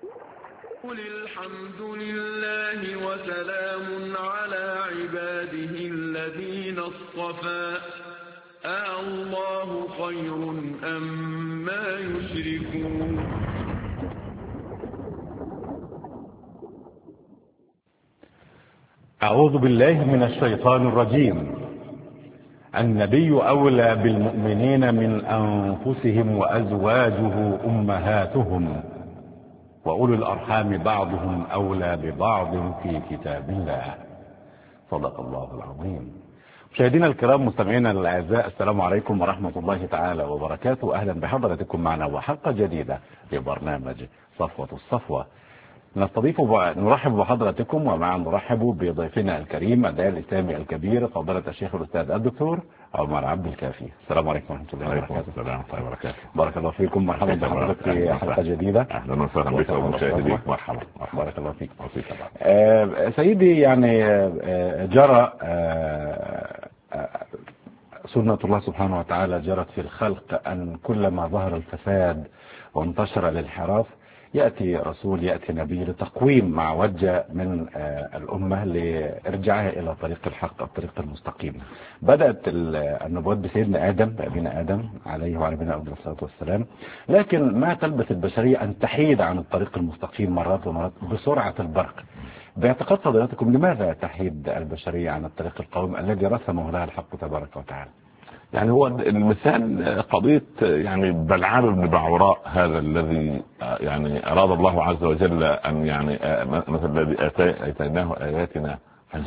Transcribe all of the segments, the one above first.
قل الحمد لله وسلام على عباده الذين اصطفى الله خير أما يشركون. أعوذ بالله من الشيطان الرجيم. النبي أولى بالمؤمنين من أنفسهم وأزواجه أمهاتهم وأولو الأرحام بعضهم أولى ببعض في كتاب الله. صدق الله العظيم. مشاهدينا الكرام، مستمعينا الأعزاء، السلام عليكم ورحمة الله تعالى وبركاته. أهلا بحضراتكم معنا وحلقة جديدة في برنامج صفوة الصفوة. نرحب بحضراتكم، ومعا نرحب بضيفنا الكريم الداعية الإسلامي الكبير فضيلة الشيخ الأستاذ الدكتور عمر عبد الكافي. السلام عليكم ورحمة الله وبركاته. السلام ورحمة الله وبركاته. بارك الله فيكم، مرحبا بحضرتك في حلقة جديدة. أهلا وسهلا بك ومشاهديك. مرحبا. بارك الله فيك. سيدي، يعني جرى سنة الله سبحانه وتعالى جرت في الخلق أن كلما ظهر الفساد وانتشر الانحراف يأتي رسول، يأتي نبي لتقويم مع وجه من الأمة لإرجاعها إلى طريق الحق، الطريق المستقيم. بدأت النبوات بسيدنا آدم، بأبينا آدم عليه وعلى نبينا الصلاة والسلام، لكن ما تلبث البشرية أن تحيد عن الطريق المستقيم مرات ومرات بسرعة البرق. باعتقاد فضيلتكم، لماذا تحيد البشرية عن الطريق القويم الذي رسمه لها الحق تبارك وتعالى؟ يعني هو المثال قضية يعني بلعام بن بعوراء، هذا الذي يعني أراد الله عز وجل أن يعني مثل الذي آتيناه آياتنا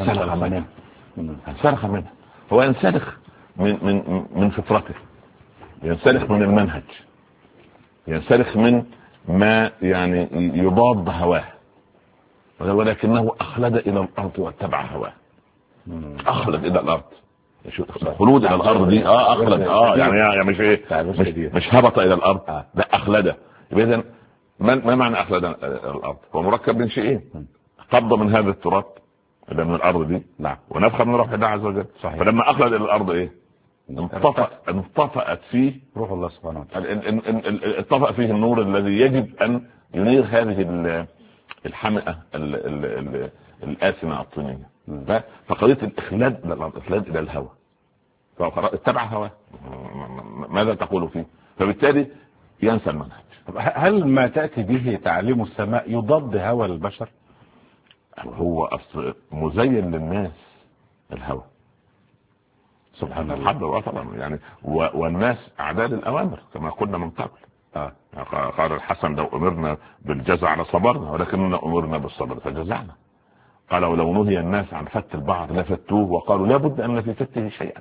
فانسلخ منه. هو ينسلخ من فطرته، ينسلخ من المنهج، ينسلخ من ما يعني يضاد هواه، ولكنه أخلد إلى الأرض واتبع هواه. أخلد إلى الأرض، الخلود الى الارض دي اخلد يعني مش ايه، مش هبط الى الارض، لا اخلده. اذا ما معنى اخلد الارض؟ هو مركب من شيئين: قبضه من هذا التراب اللي من الارض دي، نعم، ونفخه من روح الله عز وجل. صحيح. فلما اخلد الى الارض ايه؟ انطفأت فيه روح الله سبحانه وتعالى، انطفأ فيه النور الذي يجب ان ينير هذه الحمئه الآثمة الطينية. فقضية الإخلاد إلى الأرض، إخلاد إلى الهوى، اتبع هواه، ماذا تقول فيه؟ فبالتالي ينسى المنهج. هل ما تأتي به تعليم السماء يضاد هوى البشر؟ هو أصل مزين للناس الهوى، سبحان الله طبعا يعني، والناس أعداد الأوامر كما قلنا من قبل. قال الحسن: لو أمرنا بالجزع لصبرنا، ولكننا أمرنا بالصبر فجزعنا. قال: ولو نهي الناس عن فت البعض لفتوه، وقالوا لا بد ان في فته شيئا.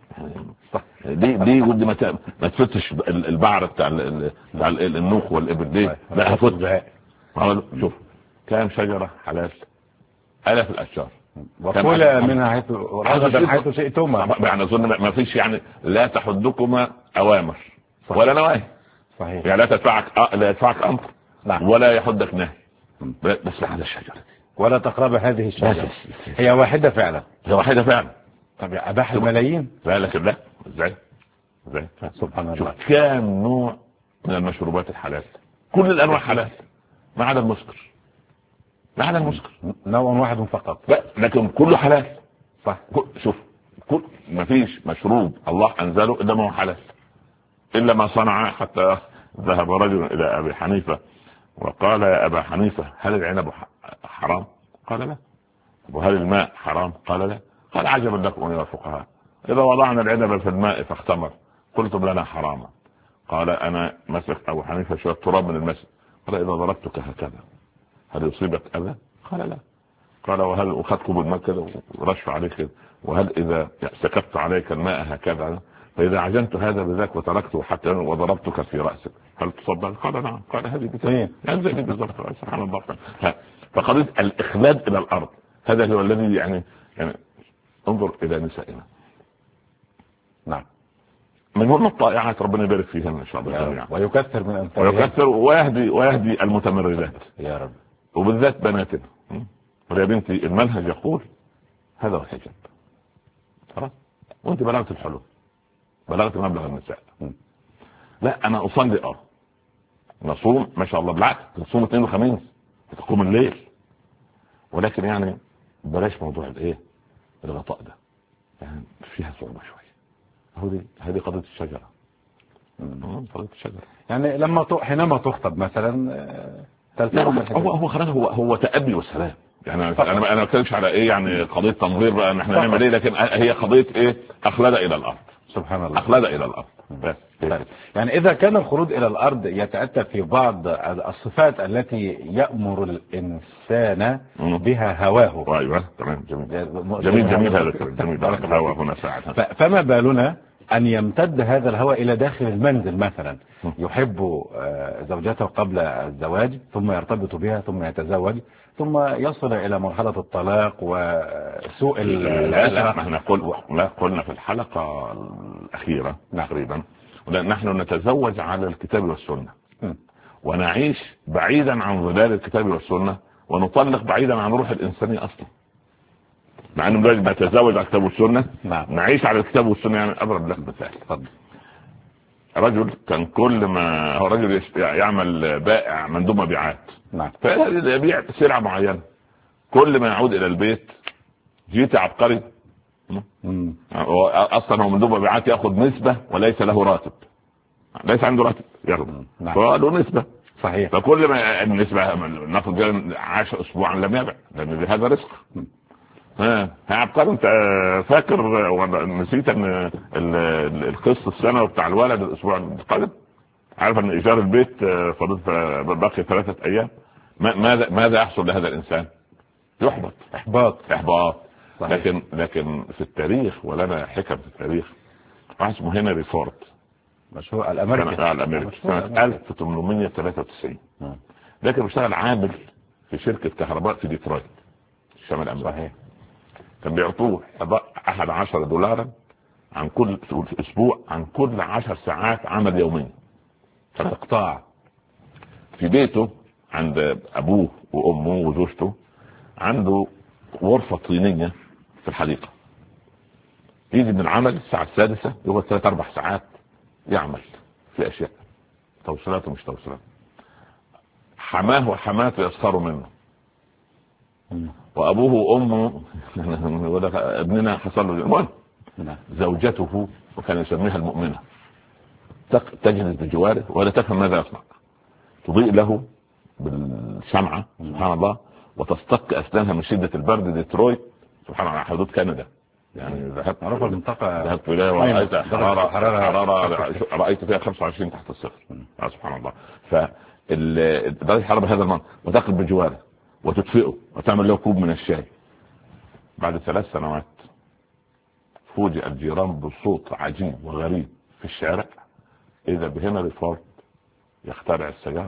دي ودي ما تفتش البعر بتاع النوخ والابل، ليه؟ لا هفت. شوف، كام شجره حلال، آلاف الاشجار، وكل منها حيث شئتما. يعني اظن ما فيش يعني لا تحدكما اوامر ولا نواهي. صحيح. يعني لا يدفعك امر، ولا يحدك نهي، بس هذا الشجره ولا تقرب هذه الشجرة. هي واحدة فعلا. هي واحدة فعلا. طب أباح الملايين؟ لا، لكن لا. ازاي؟ سبحان الله. شوف كام نوع من المشروبات الحلال، كل الأنواع حلال ما عدا المسكر. ما عدا المسكر نوع واحد فقط، لكن كله حلال. صح. شوف، ما فيش مشروب الله أنزله إلا ما هو حلال، إلا ما صنع. حتى ذهب رجل إلى أبي حنيفة وقال: يا أبا حنيفة، هل العنب حرام؟ قال: لا. وهل الماء حرام؟ قال: لا. قال: عجبا لكم يا الفقهاء، إذا وضعنا العنب في الماء فاختمر قلتم لنا حراما. قال: أنا مسك أبو حنيفة شوية تراب من المسجد، قال: إذا ضربتك هكذا هل يصيبك أذى؟ قال: لا. قال: وهل أخذتك بالماء كذا ورش عليك كذا؟ وهل إذا سكبت عليك الماء هكذا؟ فإذا عجنت هذا بذاك وتركته حتى وضربتك في رأسك هل تصدق؟ قال: نعم. قال: هذه بالضبط. سبحان الله. فقضية الإخلاد إلى الأرض هذا هو الذي يعني انظر إلى نسائنا. نعم. من هنا الطائعات ربنا يبارك فيهن إن شاء الله جميعا، ويكثر من أمثالها، ويكثر ويهدي المتمردات يا رب، وبالذات بناتنا. يا بنتي المنهج يقول هذا هو الحجاب، خلاص، وانت بلغت الحلول، بلغت مبلغ النساء. لا انا اصلي نصوم ما شاء الله، بالعكس تصوم اثنين وخميس تقوم الليل، ولكن يعني بلاش موضوع الايه الغطاء ده، يعني فيها صعوبة شوية. هذه قضية الشجرة. قضية الشجرة يعني حينما تخطب مثلا هو خلاص هو تأبي والسلام. يعني انا ما بتكلمش على ايه يعني قضية تنظير بقى ان احنا نعمل ايه، لكن هي قضية ايه اخلد الى الارض. سبحان الله. اخلد الى الارض بس. يعني اذا كان الخلود الى الارض يتأتى في بعض الصفات التي يأمر الانسان بها هواه. ايوه تمام، جميل هذا جميل. هوا هنا ساعة. فما بالنا أن يمتد هذا الهوى إلى داخل المنزل مثلا، يحب زوجته قبل الزواج ثم يرتبط بها ثم يتزوج ثم يصل إلى مرحلة الطلاق وسوء العشرة. احنا قلنا في الحلقة الأخيرة تقريبا نحن نتزوج على الكتاب والسنة ونعيش بعيدا عن ظلال الكتاب والسنة ونطلق بعيدا عن روح الإنسانية أصلا، مع انه لازم نتزوج على الكتاب والسنه. نعيش على الكتاب والسنه. يعني اضرب لك مثال. رجل كان كل ما هو رجل يعمل بائع مندوب مبيعات، فيبيع سلعه معينه، كل ما يعود الى البيت جيت عبقري اصلا هو مندوب مبيعات ياخذ نسبه وليس له راتب، ليس عنده راتب ياخذ فله نسبه. صحيح. فكل ما النسبه ناخذ 10 اسبوعا لم يبع، لان هذا رزق. عبقري انت فاكر ولا نسيت ان القسط السنوي بتاع الولد الاسبوع القادم؟ عارف ان ايجار البيت فاضل باقي 3 ايام. ماذا يحصل لهذا الانسان؟ يحبط احباط. لكن في التاريخ، ولنا حكم في التاريخ، واحد اسمه هنري فورد مشهور الامريكي سنة 1893. لكن بيشتغل عامل في شركة كهرباء في ديترويت الشمال الامريكي. صحيح. كان بيعطوه $11 عن كل اسبوع، عن كل 10 ساعات عمل يوميا. اقطاع في بيته عند ابوه وامه وزوجته عنده غرفة طينية في الحديقة. يجي من العمل الساعة 6 يقعد 3-4 ساعات يعمل في اشياء توصيلات ومش توصيلات. حماه وحماته يسخروا منه، وابوه وامه ابننا حصل له المهم. زوجته وكان يسميها المؤمنة تجلس بجواره ولا تفهم ماذا يصنع، تضيء له بالشمعة سبحان الله، وتستق اسنانها من شدة البرد. ديترويت سبحان الله على حدود كندا، يعني ذهبت إليها ورأيت حرارة رأيت فيها 25 تحت الصفر. سبحان الله. درجة الحرارة بهذا المنطق، وتقلب بجواره وتدفئه وتعمل له كوب من الشاي. بعد 3 سنوات فوجئ الجيران بصوت عجيب وغريب في الشارع، إذا بهنري فورد يخترع السيارة.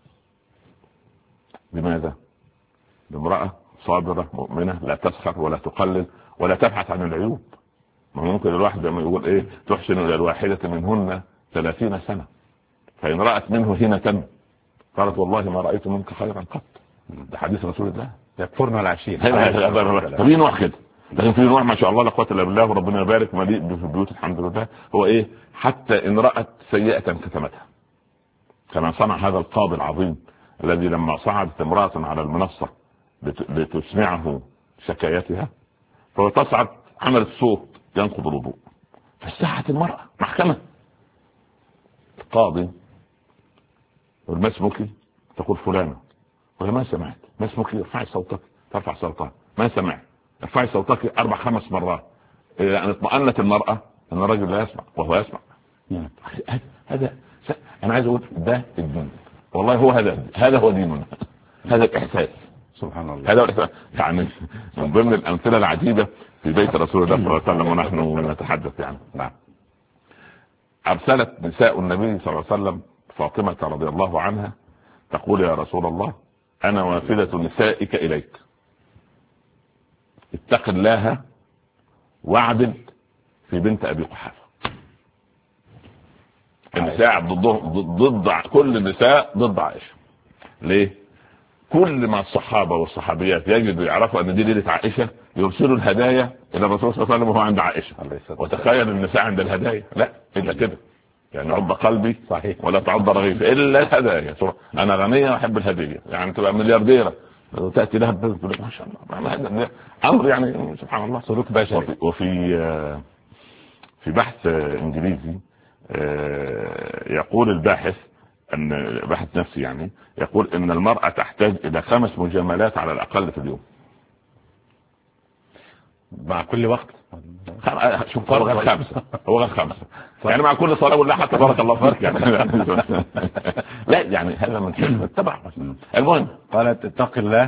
لماذا؟ بامرأة صابرة مؤمنة لا تسخر ولا تقلل ولا تبحث عن العيوب. ما ممكن الواحد لما يقول ايه تحسن الى الواحدة منهن 30 سنة، فإن رأت منه هنة قالت والله ما رأيت منك خيرا قط. ده حديث رسول الله. يكفرنا العشير. في نوع كده، لكن في نوع ما شاء الله لا قوة الا بالله وربنا يبارك مليء بالبيوت الحمد لله. هو ايه؟ حتى ان رأت سيئة كتمتها، كما صنع هذا القاضي العظيم الذي لما صعدت امرأة على المنصة لتسمعه شكايتها، فهو تصعد عملت صوت ينقض الوضوء، فاستحت المرأة محكمة. القاضي ما اسمك؟ تقول فلانة. ولا ما سمعت. ما اسمك؟ ارفعي صوتك. ترفع صوتها. ما سمعت. ارفعي صوتك 4-5 مرات. يعني اطمأنت المرأة ان الرجل لا يسمع وهو يسمع. هذا انا عايز اقول ده الدين والله. هو هذا هو ديننا. هذا الاحساس سبحان الله. هذا يعني من ضمن الامثله العجيبه في بيت رسول الله صلى الله عليه وسلم ونحن نتحدث يعني. نعم. ارسلت نساء النبي صلى الله عليه وسلم فاطمة رضي الله عنها تقول يا رسول الله انا وافدة نسائك اليك، اتق الله واعدل في بنت ابي قحافة. النساء ضد كل النساء ضد عائشة. ليه؟ كل ما الصحابة والصحابيات يجدوا يعرفوا ان دي ليلة عائشة يرسلوا الهدايا الى الرسول صلى الله عليه وسلم وهو عند عائشة. وتخيل النساء عند الهدايا لا الا كده يعني عض قلبي صحيح ولا تعض رغيف الا الهدايا. انا غنيه واحب الهديه، يعني تبقى مليارديره وتاتي لها ما شاء الله امر يعني سبحان الله سلوك بشري. في بحث انجليزي يقول الباحث ان باحث نفسي يعني يقول ان المرأة تحتاج الى 5 مجاملات على الاقل في اليوم مع كل وقت. شوف هو غير 5 يعني مع كل صلاة ولا حتى بارك الله فيك يعني لا يعني هذا من حكمة التبع. المهم قالت اتق الله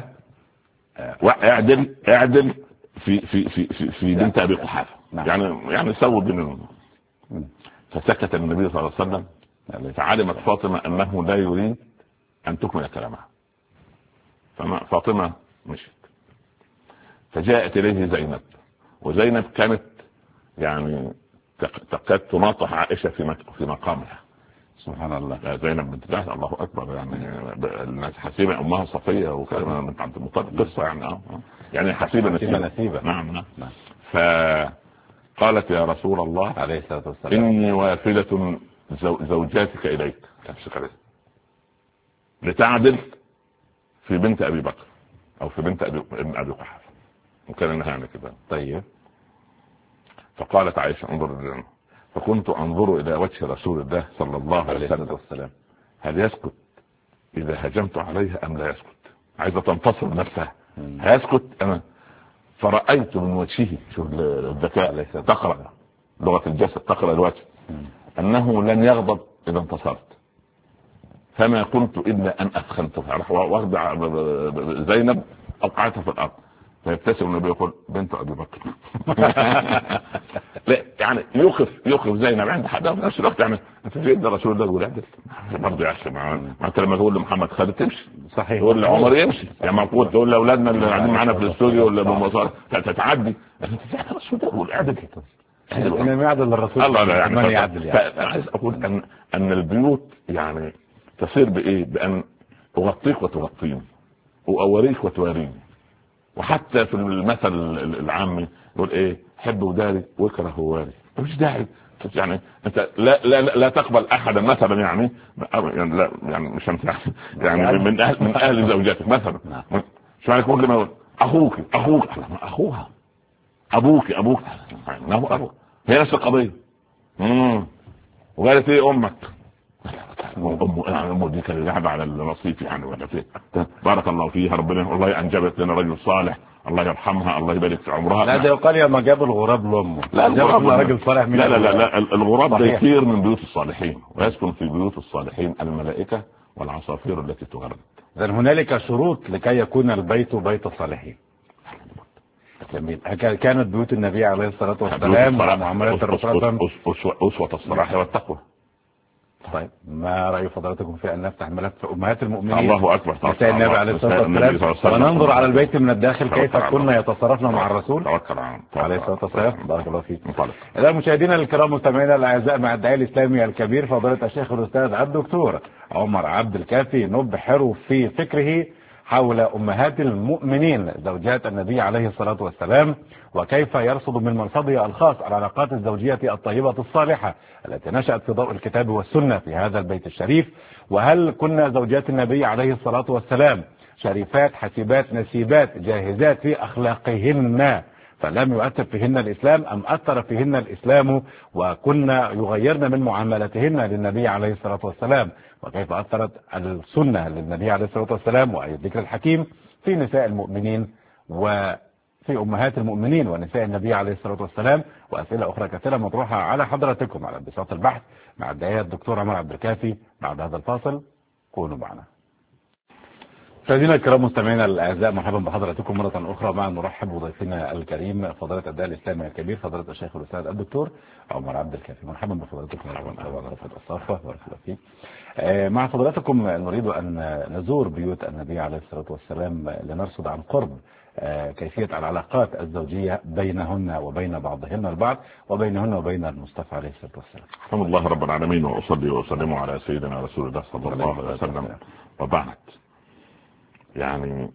اعدل في بنت ابي قحافة. يعني سووا بين. فسكت النبي صلى الله عليه وسلم فعلمت فاطمة انه لا يريد ان تكمل كلامها. فاطمة مشت فجاءت اليه زينب، وزينب كانت يعني تكاد تناطح عائشة في مقامها. سبحان الله. زينب بنت جحش الله اكبر، يعني الناس حسيبة امها صفية وكلمة من عبد المطلب قصة يعني حسيبة نسيبة. نعم. فقالت يا رسول الله عليه الصلاة والسلام اني وافدة زوجاتك اليك لتعدل في بنت ابي بكر او في بنت ابي قحافة، وكان انها يعني كده. طيب. فقالت عائشة انظر، فكنت انظر الى وجه رسول الله صلى الله عليه وسلم هل يسكت اذا هجمت عليها ام لا يسكت، عايزة تنتصر نفسها هيسكت انا. فرأيت من وجهه شوف الذكاء تقرأ لغة الجسد، تقرأ الوجه انه لن يغضب اذا انتصرت. فما كنت الا ان ادخلتها، راح واخدع زينب اوقعتها في الارض. فيبتسم النبي يقول بنت ابي بكر. لا يعني يوقف زينب عند حدا في نفس الوقت. يعني انت في يد رسول الله يقول عدل برضه يا اخي، ما انت لما تقول لمحمد خالد تمشي، صحيح، تقول لعمر يمشي، يعني ما تقول لاولادنا اللي قاعدين معانا في الاستوديو ولا بالمواصلات تتعدي. رسول الله يقول عدل انما يعدل الرسول الله لا يعني يعدل. فانا عايز اقول ان البيوت يعني تصير بايه؟ بان اغطيك وتغطيني واوريك وتواريني. وحتى في المثل العامي يقول ايه؟ حب وداري واكره واري. مش داعي يعني انت لا تقبل احدا مثلا يعني لا يعني مش يعني من اهل زوجتك مثلا. شو معنى كل ما يقول اخوك اخوها ابوك انه ابوك، هي نفس القضيه. وقالت ايه امك؟ امه دي كانت قاعده على الرصيف يعني ولا فين. بارك الله فيها، ربنا والله انجبت لنا رجل صالح الله يرحمها الله يبارك في عمرها. لا ده يقال يا ما جاب الغراب لامه. لا الغراب راجل صالح. لا الغراب ده يطير من بيوت الصالحين ويسكن في بيوت الصالحين الملائكه والعصافير التي تغرد. اذا هنالك شروط لكي يكون البيت بيت الصالحين. جميل. كانت بيوت النبي عليه الصلاه والسلام ومعاملات الرسول اسوه الصلاح والتقوى. طيب ما رأي فضلاتكم في أن نفتح ملف أمهات المؤمنين؟ الله أكبر. نساء النبي عليه الصلاة والسلام وننظر على البيت من الداخل كيف كنا يتصرفنا مع الرسول عليه الصلاة والسلام. بارك الله فيك. إذا مشاهدينا الكرام مستمعينا الأعزاء مع الداعية الإسلامي الكبير فضيلة الشيخ الأستاذ الدكتور عمر عبد الكافي نبحر في فكره حول أمهات المؤمنين زوجات النبي عليه الصلاة والسلام، وكيف يرصد من منصبه الخاص العلاقات الزوجية الطيبة الصالحة التي نشأت في ضوء الكتاب والسنة في هذا البيت الشريف. وهل كنا زوجات النبي عليه الصلاة والسلام شريفات حسيبات نسيبات جاهزات في أخلاقهن فلم يؤثر فيهن الإسلام أم أثر فيهن الإسلام وكنا يغيرن من معاملتهن للنبي عليه الصلاة والسلام، وكيف أثرت السنة للنبي عليه الصلاة والسلام وأي الذكر الحكيم في نساء المؤمنين وفي أمهات المؤمنين ونساء النبي عليه الصلاة والسلام، وأسئلة أخرى كثيرة مطروحة على حضراتكم على بساط البحث مع الداعية الدكتور عمر عبد الكافي. بعد هذا الفاصل كونوا معنا. مشاهدينا الكرام مستمعينا الاعزاء مرحبا بحضراتكم مره اخرى. مع نرحب بضيفنا الكريم فضيله الداعيه الاسلامي الكبير فضيله الشيخ الاستاذ الدكتور عمر عبد الكافي. مرحبا بفضلاتكم على الصافه بارك الله فيك. مع فضلاتكم نريد ان نزور بيوت النبي عليه الصلاه والسلام لنرصد عن قرب كيفيه العلاقات الزوجيه بينهن وبين بعضهن البعض وبينهن وبين المصطفى عليه الصلاه والسلام. الحمد لله رب العالمين واصلي واسلم على سيدنا رسول الله صلى الله عليه وسلم. وبعد يعني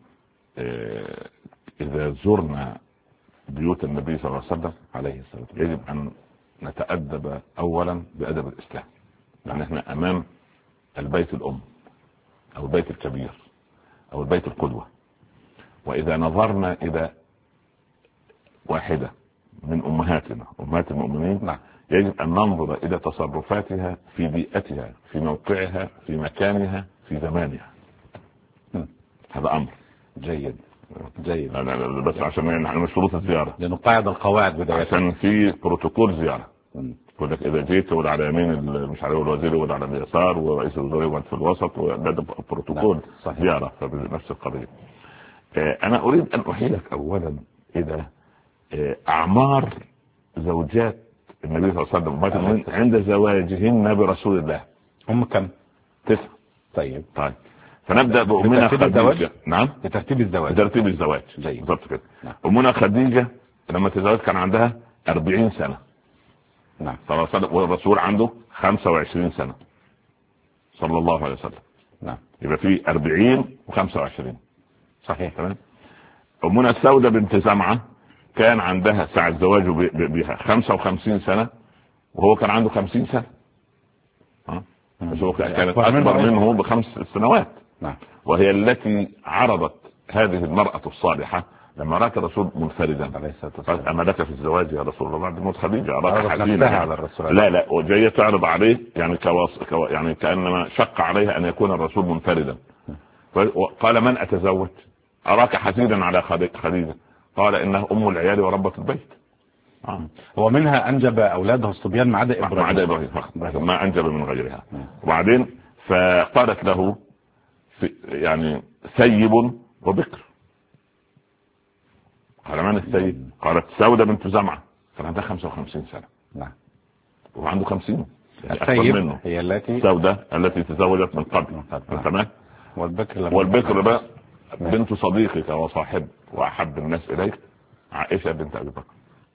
إذا زرنا بيوت النبي صلى الله عليه وسلم عليه الصلاة والسلام يجب أن نتأدب أولا بأدب الإسلام. يعني احنا امام البيت الام او البيت الكبير او البيت القدوة. واذا نظرنا الى واحدة من امهاتنا امهات المؤمنين يجب ان ننظر الى تصرفاتها في بيئتها في موقعها في مكانها في زمانها. هذا امر جيد. لا بس عشان نحن مش شروط الزيارة لنقاعد القواعد بداية عشان في بروتوكول زيارة. يقول لك اذا جيت ولد على يمين مش عارف الوزير ولد على اليسار ورئيس الوزراء ولد في الوسط وده بروتوكول زيارة فبنفس القضية. انا اريد ان احيلك اولا الى اعمار زوجات النبي صلى الله عليه وسلم عند زواجهن برسول الله. هم كم؟ 9. طيب فنبدأ بأمنا خديجة. نعم بترتيب الزواج بالضبط كده. أمنا خديجة لما تزوجت كان عندها 40 سنة. نعم. والرسول عنده 25 سنة صلى الله عليه وسلم. نعم. يبقى في 40 و25. صحيح. تمام. أمنا السودة بنت زمعة كان عندها ساعة زواجه بها 55 سنة وهو كان عنده 50 سنة. بس هو كانت أكبر منه ب5 سنوات. نعم. وهي التي عرضت هذه المرأة الصالحة لما رأت الرسول منفردا قالت أما لك في الزواج يا رسول الله بعد موت خديجة أراك حزينا على الرسول. لا وجاية تعرض عليه يعني يعني كأنما شق عليها أن يكون الرسول منفردا. قال من أتزوج أراك حزينا على خديجة قال إنها أم العيال وربة البيت. هو منها أنجب أولاده الصبيان ما عدا إبراهيم ما أنجب من غيرها. وبعدين فقالت له يعني سيب وبكر. قال من السيب؟ قالت سودة بنت زمعة كان عندها 55 سنة. نعم. وعنده 50. السيب منه. هي التي سودة التي تزوجت من قبل. تمام. والبكر بقى بنت صديقك وصاحب وأحب الناس إليك عائشة بنت أبي بكر.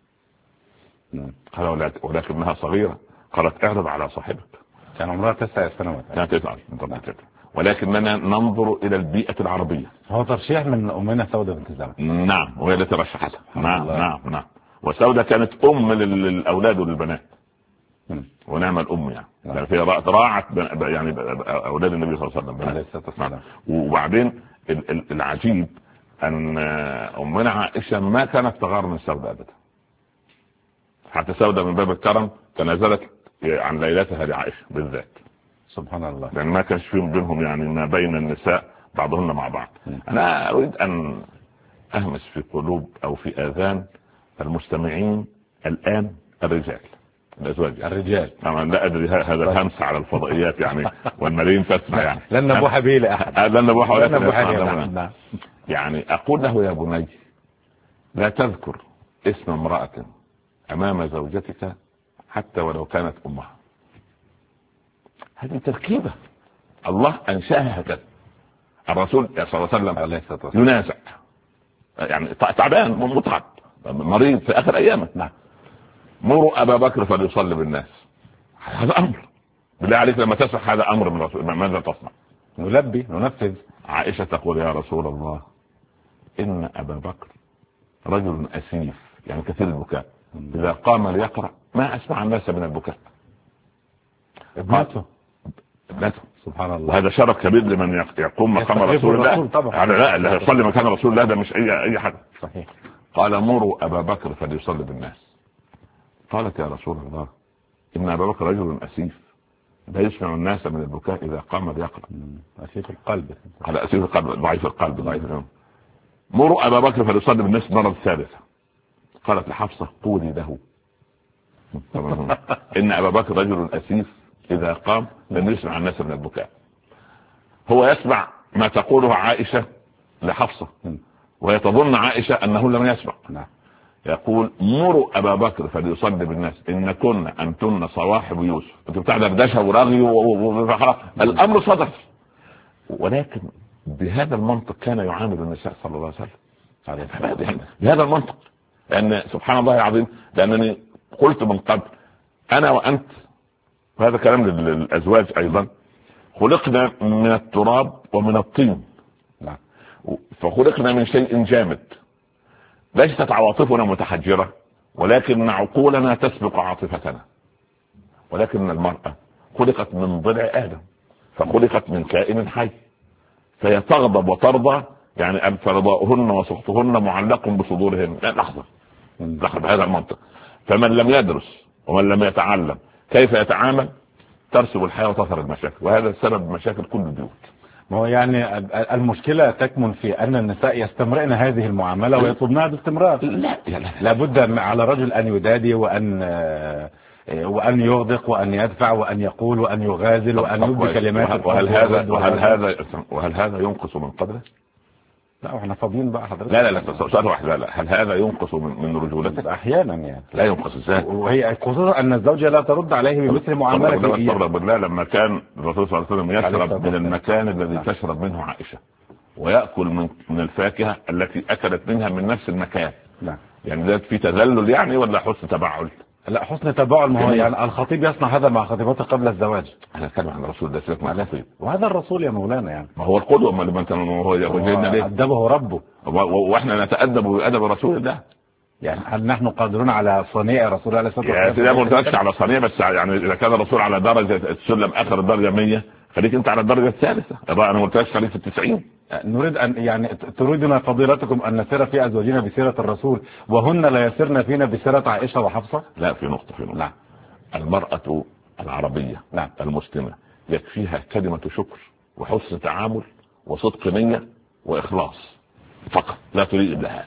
قال ولكنها صغيرة. قالت اعرض على صاحبك. كان عمرها 9 سنوات. كانت 9 سنوات. ولكننا ننظر الى البيئة العربية. هو ترشيح من امنا سودة بنت زمعة. نعم وهي التي رشحتها. نعم. وسودة كانت ام للاولاد والبنات. ونعم الام يعني فهي راعت يعني اولاد النبي صلى الله عليه وسلم. وبعدين العجيب ان امنا عائشة ما كانت تغار من سودة ابدا. حتى سودة من باب الكرم تنازلت عن ليلتها لعائشة بالذات. سبحان الله. لأن ما كانش فيهم بينهم يعني ما بين النساء بعضهن مع بعض. أنا أريد أن أهمس في قلوب أو في آذان المستمعين الآن الأزواج. لا أدري هذا الهمس على الفضائيات يعني والملايين تسمع يعني. لن نبوح به لأحد. لن نبوح به. يعني أقول له يا بني لا تذكر اسم امرأة أمام زوجتك حتى ولو كانت أمها. هذه تركيبة الله أنشأها هكذا. الرسول صلى الله عليه وسلم ينازع يعني تعبان متعب مريض في آخر أيامه. نعم. مروا أبا بكر فليصلي بالناس. هذا أمر بالله عليك لما تسمع هذا أمر من الرسول ماذا تصنع؟ ننفذ. عائشة تقول يا رسول الله إن أبا بكر رجل أسيف يعني كثير البكاء إذا قام ليقرأ ما أسمع الناس من البكاء. ابنته. سبحان الله. وهذا شرف كبير لمن يقوم مقام رسول الله. لا يصلي مكان رسول الله ده مش أي حد. صحيح. قال مروا أبا بكر فليصلي بالناس. قالت يا رسول الله إن أبا بكر رجل أسيف لا يسمع الناس من البكاء إذا قام ليقرأ. أسيف القلب. قال أسيف القلب ضعيف القلب. مروا أبا بكر فليصلي بالناس مرة الثالثة. قالت لحفصة قولي له إن أبا بكر رجل أسيف إذا قام لم يسمع الناس من البكاء. هو يسمع ما تقوله عائشة لحفصة وهي تظن عائشة أنه لم يسمع. يقول مروا أبا بكر فليصلي بالناس إن كنا أنتن صواحب يوسف. أنت بتاع دردشة ورغي الأمر صدر. ولكن بهذا المنطق كان يعامل النساء صلى الله عليه وسلم بهذا المنطق. لأن سبحان الله العظيم لأنني قلت من قبل أنا وأنت وهذا كلام للأزواج أيضا خلقنا من التراب ومن الطين. فخلقنا من شيء جامد ليست عواطفنا متحجرة ولكن عقولنا تسبق عاطفتنا. ولكن المرأة خلقت من ضلع آدم، فخلقت من كائن حي، فهي تغضب وترضى، يعني فرضاؤهن وسخطهن معلق بصدورهن. لا لحظة بهذا المنطق. فمن لم يدرس ومن لم يتعلم كيف يتعامل ترسب الحياة وتظهر المشاكل، وهذا سبب مشاكل كل البيوت. ما هو يعني المشكلة تكمن في أن النساء يستمرئن هذه المعاملة ويطلبنها باستمرار. لابد على الرجل أن يدادي وأن يغدق وأن يدفع وأن يقول وأن يغازل وأن يبدي كلمات. وهل هذا ينقص من قدره؟ لا احنا فاضيين بقى حضرتك. لا سؤال واحد. لا هل هذا ينقص من رجولته؟ احيانا يعني لا ينقص ازاي؟ وهي خصوصا ان الزوجه لا ترد عليه بمثل معاملته. بالله لما كان الرسول صلى الله عليه وسلم يشرب من المكان الذي تشرب منه عائشه، ويأكل من الفاكهه التي اكلت منها من نفس المكان. نعم. يعني ده في تذلل يعني ولا حسن تبعل؟ لا حسن تبعل. ما هو يعني الخطيب يصنع هذا مع خطيبته قبل الزواج. انا اتكلم عن الرسول ده، سيبك مع الخطيب. وهذا الرسول يا مولانا يعني ما هو القدوه، ما انت هو ادبه ربه، واحنا نتادب بادب رسول الله. يعني هل نحن قادرون على صنيع رسول الله صلى الله عليه وسلم؟ يعني ما قلتلكش على صنيع، بس يعني اذا كان الرسول على درجه السلم اخر الدرجه 100 خليك انت على الدرجه الثالثه. انا ما قلتلكش خليك في 90. نريد ان يعني تريدنا فضيلتكم ان نسير في ازواجنا بسيره الرسول وهن لا يسرن فينا بسيره عائشه وحفصه؟ لا، في نقطه. نعم. المراه العربيه نعم المسلمه يكفيها كلمه شكر وحسن تعامل وصدق نيه واخلاص فقط، لا تريد الا هذا.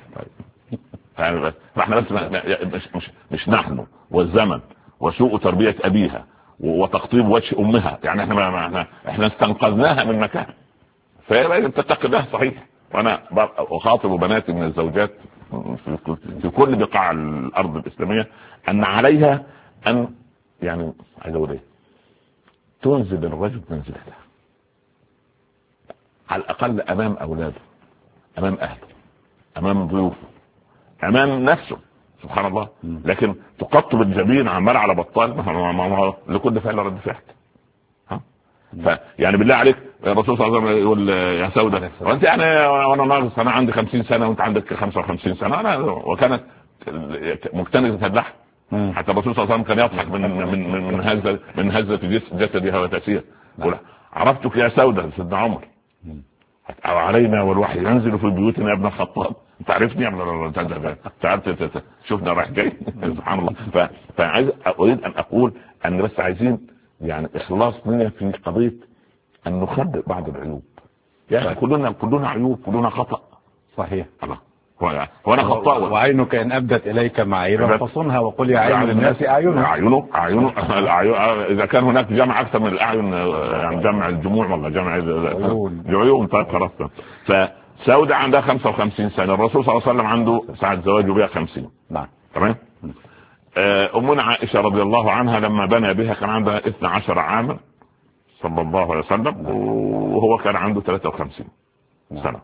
فاحنا بس مش نحن والزمن وسوء تربيه ابيها وتقطيب وجه امها، يعني احنا استنقذناها من مكان، فهي تتقي الله صحيح. وانا اخاطب بناتي من الزوجات في كل بقاع الارض الاسلاميه ان عليها ان يعني عايز اقول ايه، تنزل الرجل منزلته على الاقل امام اولاده، امام اهله، امام ضيوفه، امام نفسه. سبحان الله. لكن تقطب الجبين عمال على بطال لكل فعل رد فعل. يعني بالله عليك الرسول صلى الله عليه وسلم يقول يا سودة وانت يعني وانا ناقص، انا عندي 50 سنه وانت عندك 55 سنه، انا وكانت مكتنزه اللحم. حتى الرسول صلى الله عليه وسلم كان يضحك من هزه جسدها وتأسير. عرفتك يا سودة سيدنا عمر، او علينا والوحي ينزل في بيوتنا يا ابن الخطاب، تعرفني يا ابن تعرف شفنا رايح جاي. سبحان الله. فعايز اريد ان اقول ان بس عايزين يعني اخلاص نية في قضيه ان نخبئ بعض العيوب. يعني كلنا عيوب، كلنا خطأ. صحيح. الله وانا خطأ. وعينك ان ابدت اليك معيبا فصنها وقل يا عين الناس اعينه. اذا كان هناك جمع اكثر من الاعين، يعني جمع الجموع ولا جمع عيون. طيب خلاص. فسودة عندها 55 سنه، الرسول صلى الله عليه وسلم عنده ساعه زواجه بها 50. نعم تمام. امنا عائشه رضي الله عنها لما بنى بها كان عندها 12 عاما صلى الله عليه وسلم، وهو كان عنده 53 سنه.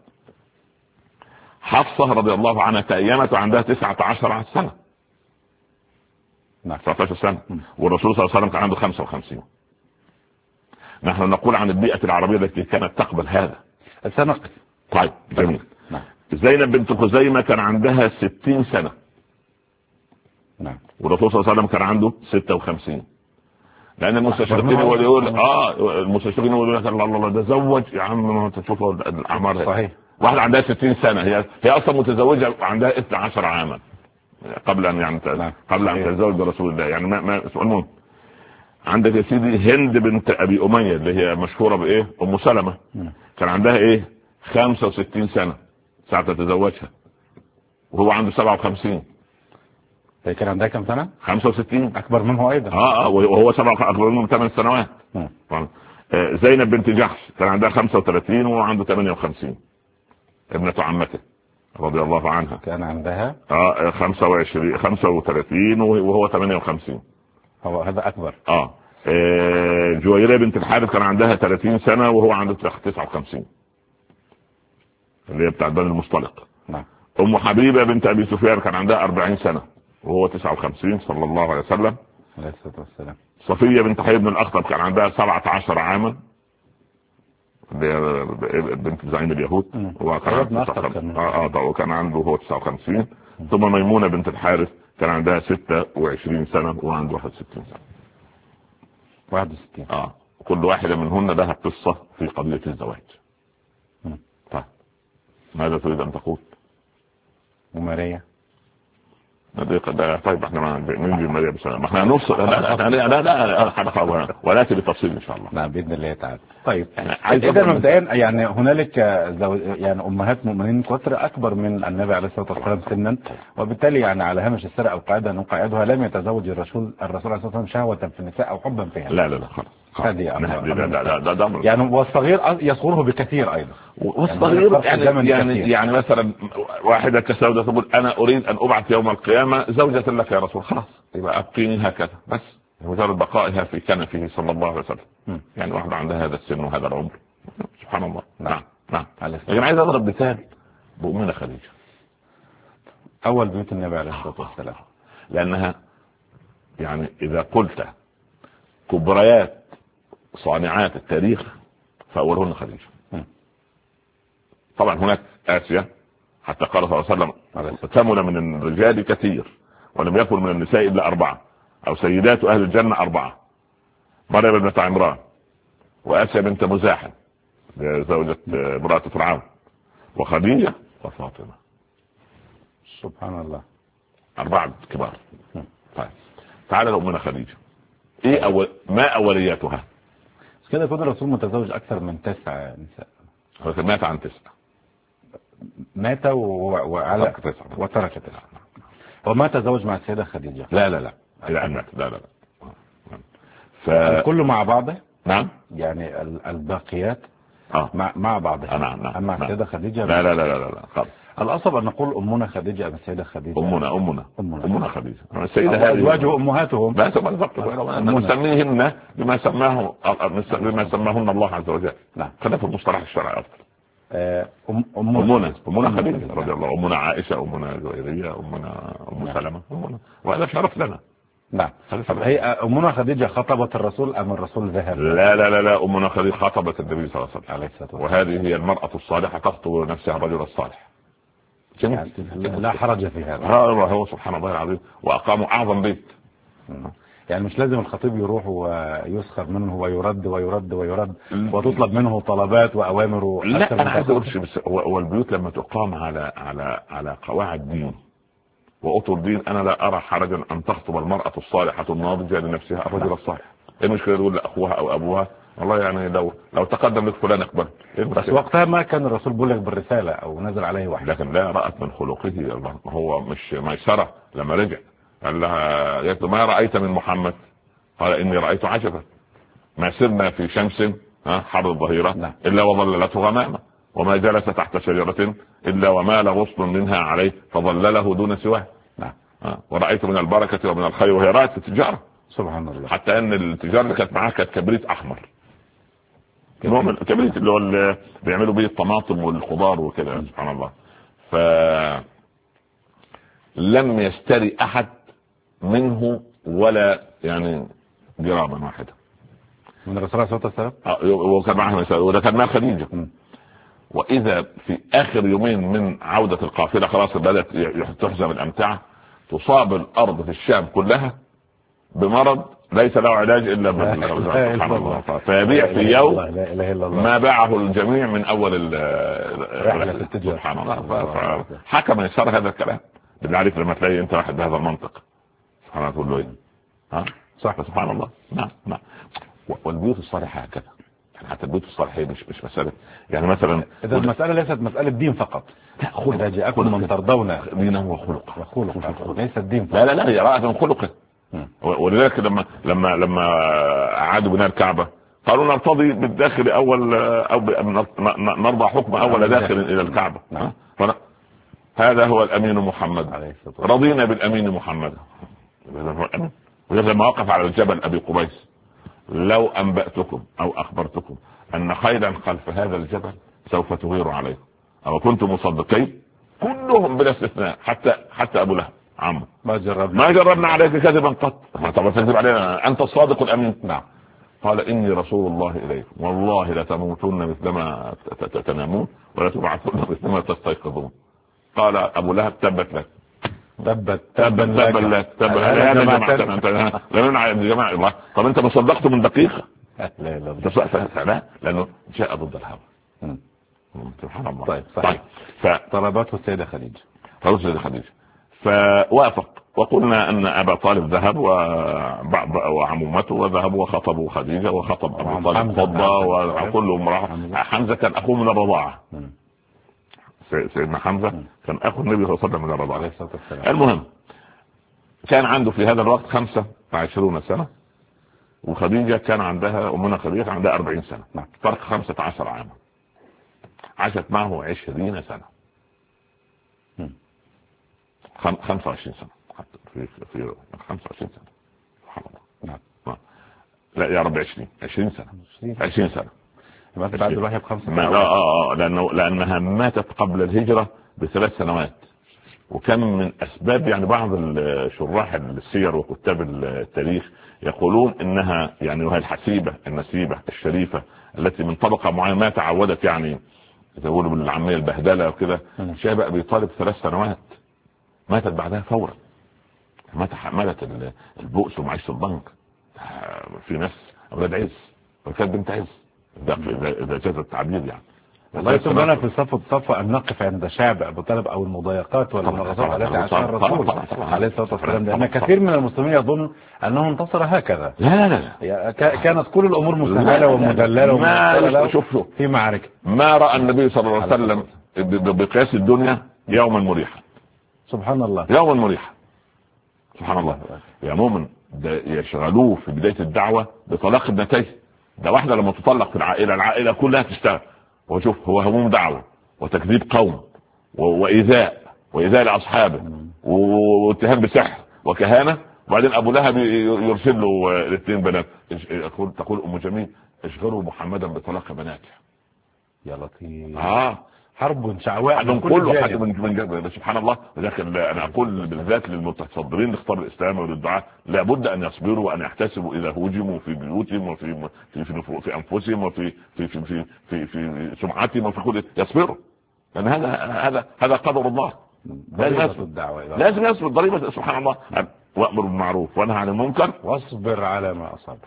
حفصه رضي الله عنها تأيمت وعندها 19 سنه. 19 سنه. والرسول صلى الله عليه وسلم كان عنده 55. نحن نقول عن البيئه العربيه التي كانت تقبل هذا. سنقف. طيب جميل. زينب بنت خزيمه كان عندها 60 سنه. نعم. والرسول صلى الله عليه وسلم كان عنده 56. لان المستشرقين هو يقول المستشرقين يقولوا لك الله ده زوج يا عم، ما تشوف الاعمار. صحيح. واحده عندها 60 سنه، هي اصلا متزوجه وعندها 12 عاما قبل ان يعني قبل ان تتزوج برسول الله. يعني ما سؤال. عندك يا سيدي هند بنت ابي اميه اللي هي مشهوره بايه، ام سلمة، كان عندها ايه 65 سنه ساعه تتزوجها وهو عنده 57. هي كان عندها كم سنه؟ 65. اكبر منه ايضا. وهو اكبر منه 8 سنوات. زينب بنت جحش كان عندها 35 وهو عنده 58. ابنة عمته رضي الله عنها كان عندها 35 وهو 58. هو هذا اكبر. جويرية بنت الحارث كان عندها 30 سنة وهو عنده 59 اللي هي بتاع بني المصطلق. نعم. ام حبيبة بنت ابي سفيان كان عندها 40 سنة وهو 59 صلى الله عليه وسلم. عليه الصلاة والسلام. صفية بنت حي بن الاخطب كان عندها 17 عاما، بنت زعيم اليهود. وكان عنده هو 59. ثم ميمونة بنت الحارث كان عندها 26 سنة وعنده 61 سنة. 61. كل واحدة منهن لها قصة في قضية الزواج. طيب ماذا تريد أن تقول؟ وماريا؟ طيب احنا ننجي ماريا بسلام، احنا نوصل. لا ولكن بالتفصيل ان شاء الله. نعم باذن الله تعالى. طيب اذا مبدئيا يعني هنالك يعني امهات مؤمنين كثر اكبر من النبي عليه الصلاه والسلام سنا، وبالتالي يعني على هامش السرعه او قاعده نقعدها لم يتزوج الرسول عليه الصلاه والسلام شهوه في النساء او حبا فيها. لا خلاص. هذه لا يعني والصغير يصغره بكثير ايضا. والصغير يعني مثلا واحدة كسودة تقول انا اريد ان ابعث يوم القيامة زوجة لك يا رسول، خلاص يبقى ابقيني هكذا بس، مجرد بقائها في كنفه صلى الله عليه وسلم. يعني واحدة عندها هذا السن وهذا العمر، سبحان الله. نعم. لكن عايز اضرب مثال بأمنا خديجة، اول بيوت النبي عليه الصلاة والسلام، لانها يعني اذا قلت كبريات صانعات التاريخ فاولهن خديجة. طبعا هناك آسيا، حتى قال صلى الله عليه وسلم كمل من الرجال كثير ولم يكن من النساء إلا 4، أو سيدات أهل الجنة 4: مريم بنت عمران، وآسيا بنت مزاحم زوجة امرأة فرعون، وخديجة، وفاطمة. سبحان الله، 4 كبار. طيب تعال لأمنا خديجة، ما أولياتها؟ كده يكون الرسول متزوج أكثر من 9 نساء. هو مات عن 9، مات وعلى وترك 9. وما تزوج مع السيدة خديجة؟ لا مات. لا الكل مع بعضه. نعم يعني الباقيات مع بعضها. نعم. أما السيدة خديجة لا خالص. الأصل أن نقول أمنا خديجة أم السيدة خديجة؟ أمنا خديجة. السيدة هذه أزواجه أمهاتهم، لا نسميهن بما سماهن الله عز وجل. نعم. خلينا في المصطلح الشرعي أفضل. أمنا خديجة رضي الله، أمنا عائشة، أمنا جويرية، أم سلمة، وهذا شرف لنا. نعم. هي أمنا خديجة خطبت الرسول أم الرسول ذهب؟ لا أمنا خديجة خطبت النبي صلى الله عليه وسلم. وهذه هي المرأة الصالحة تخطب نفسها الرجل الصالح. يعني لا حرج في هذا. هو سبحان الله العظيم، وأقاموا أعظم بيت. يعني مش لازم الخطيب يروح ويسخر منه ويرد وتطلب منه طلبات وأوامر. لا أنا عايز أقول والبيوت لما تقام على قواعد دين وأطر دين، أنا لا أرى حرجا أن تخطب المرأة الصالحة الناضجة لنفسها الرجل الصالح. إيه المشكلة تقول لأخوها أو أبوها والله يعني لو تقدم لك فلان اقبل؟ بس وقتها ما كان الرسول بلغ بالرسالة أو نزل عليه وحي. لكن لا رأت من خلقه هو مش ميسرة. لما رجع قال لها ما رأيت من محمد؟ قال إني رأيت عجبا ما سرنا في شمس حر الظهيرة إلا وظللته غمامة، وما جلس تحت شجرة إلا ومال غصن منها عليه فظلله دون سواه. ورأيت من البركة ومن الخير، وهي رأت التجارة. سبحان الله. حتى ان التجارة اللي كانت معاها كانت كبريت احمر، نوع من الكبريت اللي هو اللي بيعملوا بيه الطماطم والخضار وكده. سبحان الله. فلم يشتري احد منه ولا يعني جرابا واحدة من الرسول صلى الله عليه وسلم. وكان معها وده كان مع خديجة. واذا في اخر يومين من عودة القافلة خلاص بدأت تحزم الامتعة، تصاب الارض في الشام كلها بمرض ليس له علاج الا بالله، فيبيع في يوم ما باعه الجميع من اول رحلة التجارة. سبحان الله. حكم يسار هذا الكلام. بالله عليك لما تلاقي انت واحد بهذا المنطق سبحان الله تقول له ايه؟ صح. سبحان الله. نعم. والبيوت الصالحة هكذا، يعني حتى البيوت الصالحة مش مسألة يعني مثلا إذا المسألة ليست مسألة دين فقط، إذا جاءكم من ترضون دينه وخلقه ليس الدين فقط. لا هي رأت من خلقه. ولذلك لما أعادوا بناء الكعبة قالوا نرتضي بالداخل أول أو نرضى حكم أول داخل إلى الكعبة. هذا هو الأمين محمد، رضينا بالأمين محمد. ولما وقف على الجبل أبي قبيس لو أنبأتكم أو أخبرتكم أن خيلا خلف هذا الجبل سوف تغير عليكم أو كنتم مصدقين؟ كلهم بلا استثناء حتى أبو لهب عمه ما جربنا عليك كذبا قط. طب تكذب علينا أنت الصادق الأمين. نعم. قال إني رسول الله إليكم والله لتموتون مثلما تنامون ولا تبعثون مثلما تستيقظون. قال أبو لهب تبت لك تبا لك يا جماعه الله. طب انت ما صدقته من دقيقه؟ لا لانه جاء ضد الهوى. سبحان الله. طيب صحيح. طلبته السيده خديجه. فوافق، وقلنا ان ابا طالب ذهب وعمومته وذهبوا وخطبوا خديجه وخطب ابو طالب خطبه وكلهم راحوا. حمزه كان اخوه من الرضاعه. سيدنا حمزه كان اخو النبي صلى الله عليه وسلم من الرضاعه. المهم كان عنده في هذا الوقت 25 سنه، وخديجه كان عندها، امنا خديجه عندها 40 سنه، فرق 15 عاما. عاشت معه 20 سنه، 25 سنه حتى في 25 سنه. سبحان الله. لا يا رب 20 سنه. 20 سنه بعد الوحي ب5 لانها ماتت قبل الهجره ب3 سنوات. وكان من اسباب يعني بعض شراح السير وكتاب التاريخ يقولون انها يعني وهي الحسيبه النسيبه الشريفه التي من طبقه معينه ما تعودت يعني يقولوا بالعاميه البهدله وكده، شاب ابي طالب 3 سنوات، ماتت بعدها فورا. ما تحملت البؤس ومعيشه الضنك. في ناس اولاد عز وكانت بنت عز، اذا جاز التعبير يعني. والله يسمى في صفة أن نقف عند شعب أبو طالب أو المضايقات والمناغصات التي عاشها الرسول عليه الصلاة والسلام، لأن كثير من المسلمين يظن أنه انتصر هكذا. لا كانت كل الأمور مسهلة ومدللة ومسهلة في معركة. ما رأى النبي صلى الله عليه وسلم بقياس الدنيا يوما مريحا. سبحان الله. يوما مريحا. سبحان الله. يا مؤمن يشغلوه في بداية الدعوة بطلاق ابنتيه. ده واحدة لما تطلق في العائلة كلها تشتغل. وشوف هو هموم دعوة وتكذيب قوم وإيذاء لأصحابه واتهام بسحر وكهانة، وبعدين أبو لهب يرسل له 2 بنات. تقول أم جميل اشغلوا محمدا بطلاق بناته. يا لطيف. حرب شعواء من كله حاجه من جنب. سبحان الله. ولكن انا اقول بالذات للمتصدرين لاختبار الاسلام وللدعاء لابد ان يصبروا وان يحتسبوا اذا هجموا في بيوتهم وفي في انفسهم وفي في في في في, في سمعتهم وفي كل يصبروا، لان هذا قدر الله. لازم يصبر ضريبه. سبحان الله. وامر بالمعروف وانهى عن المنكر واصبر على ما اصابك.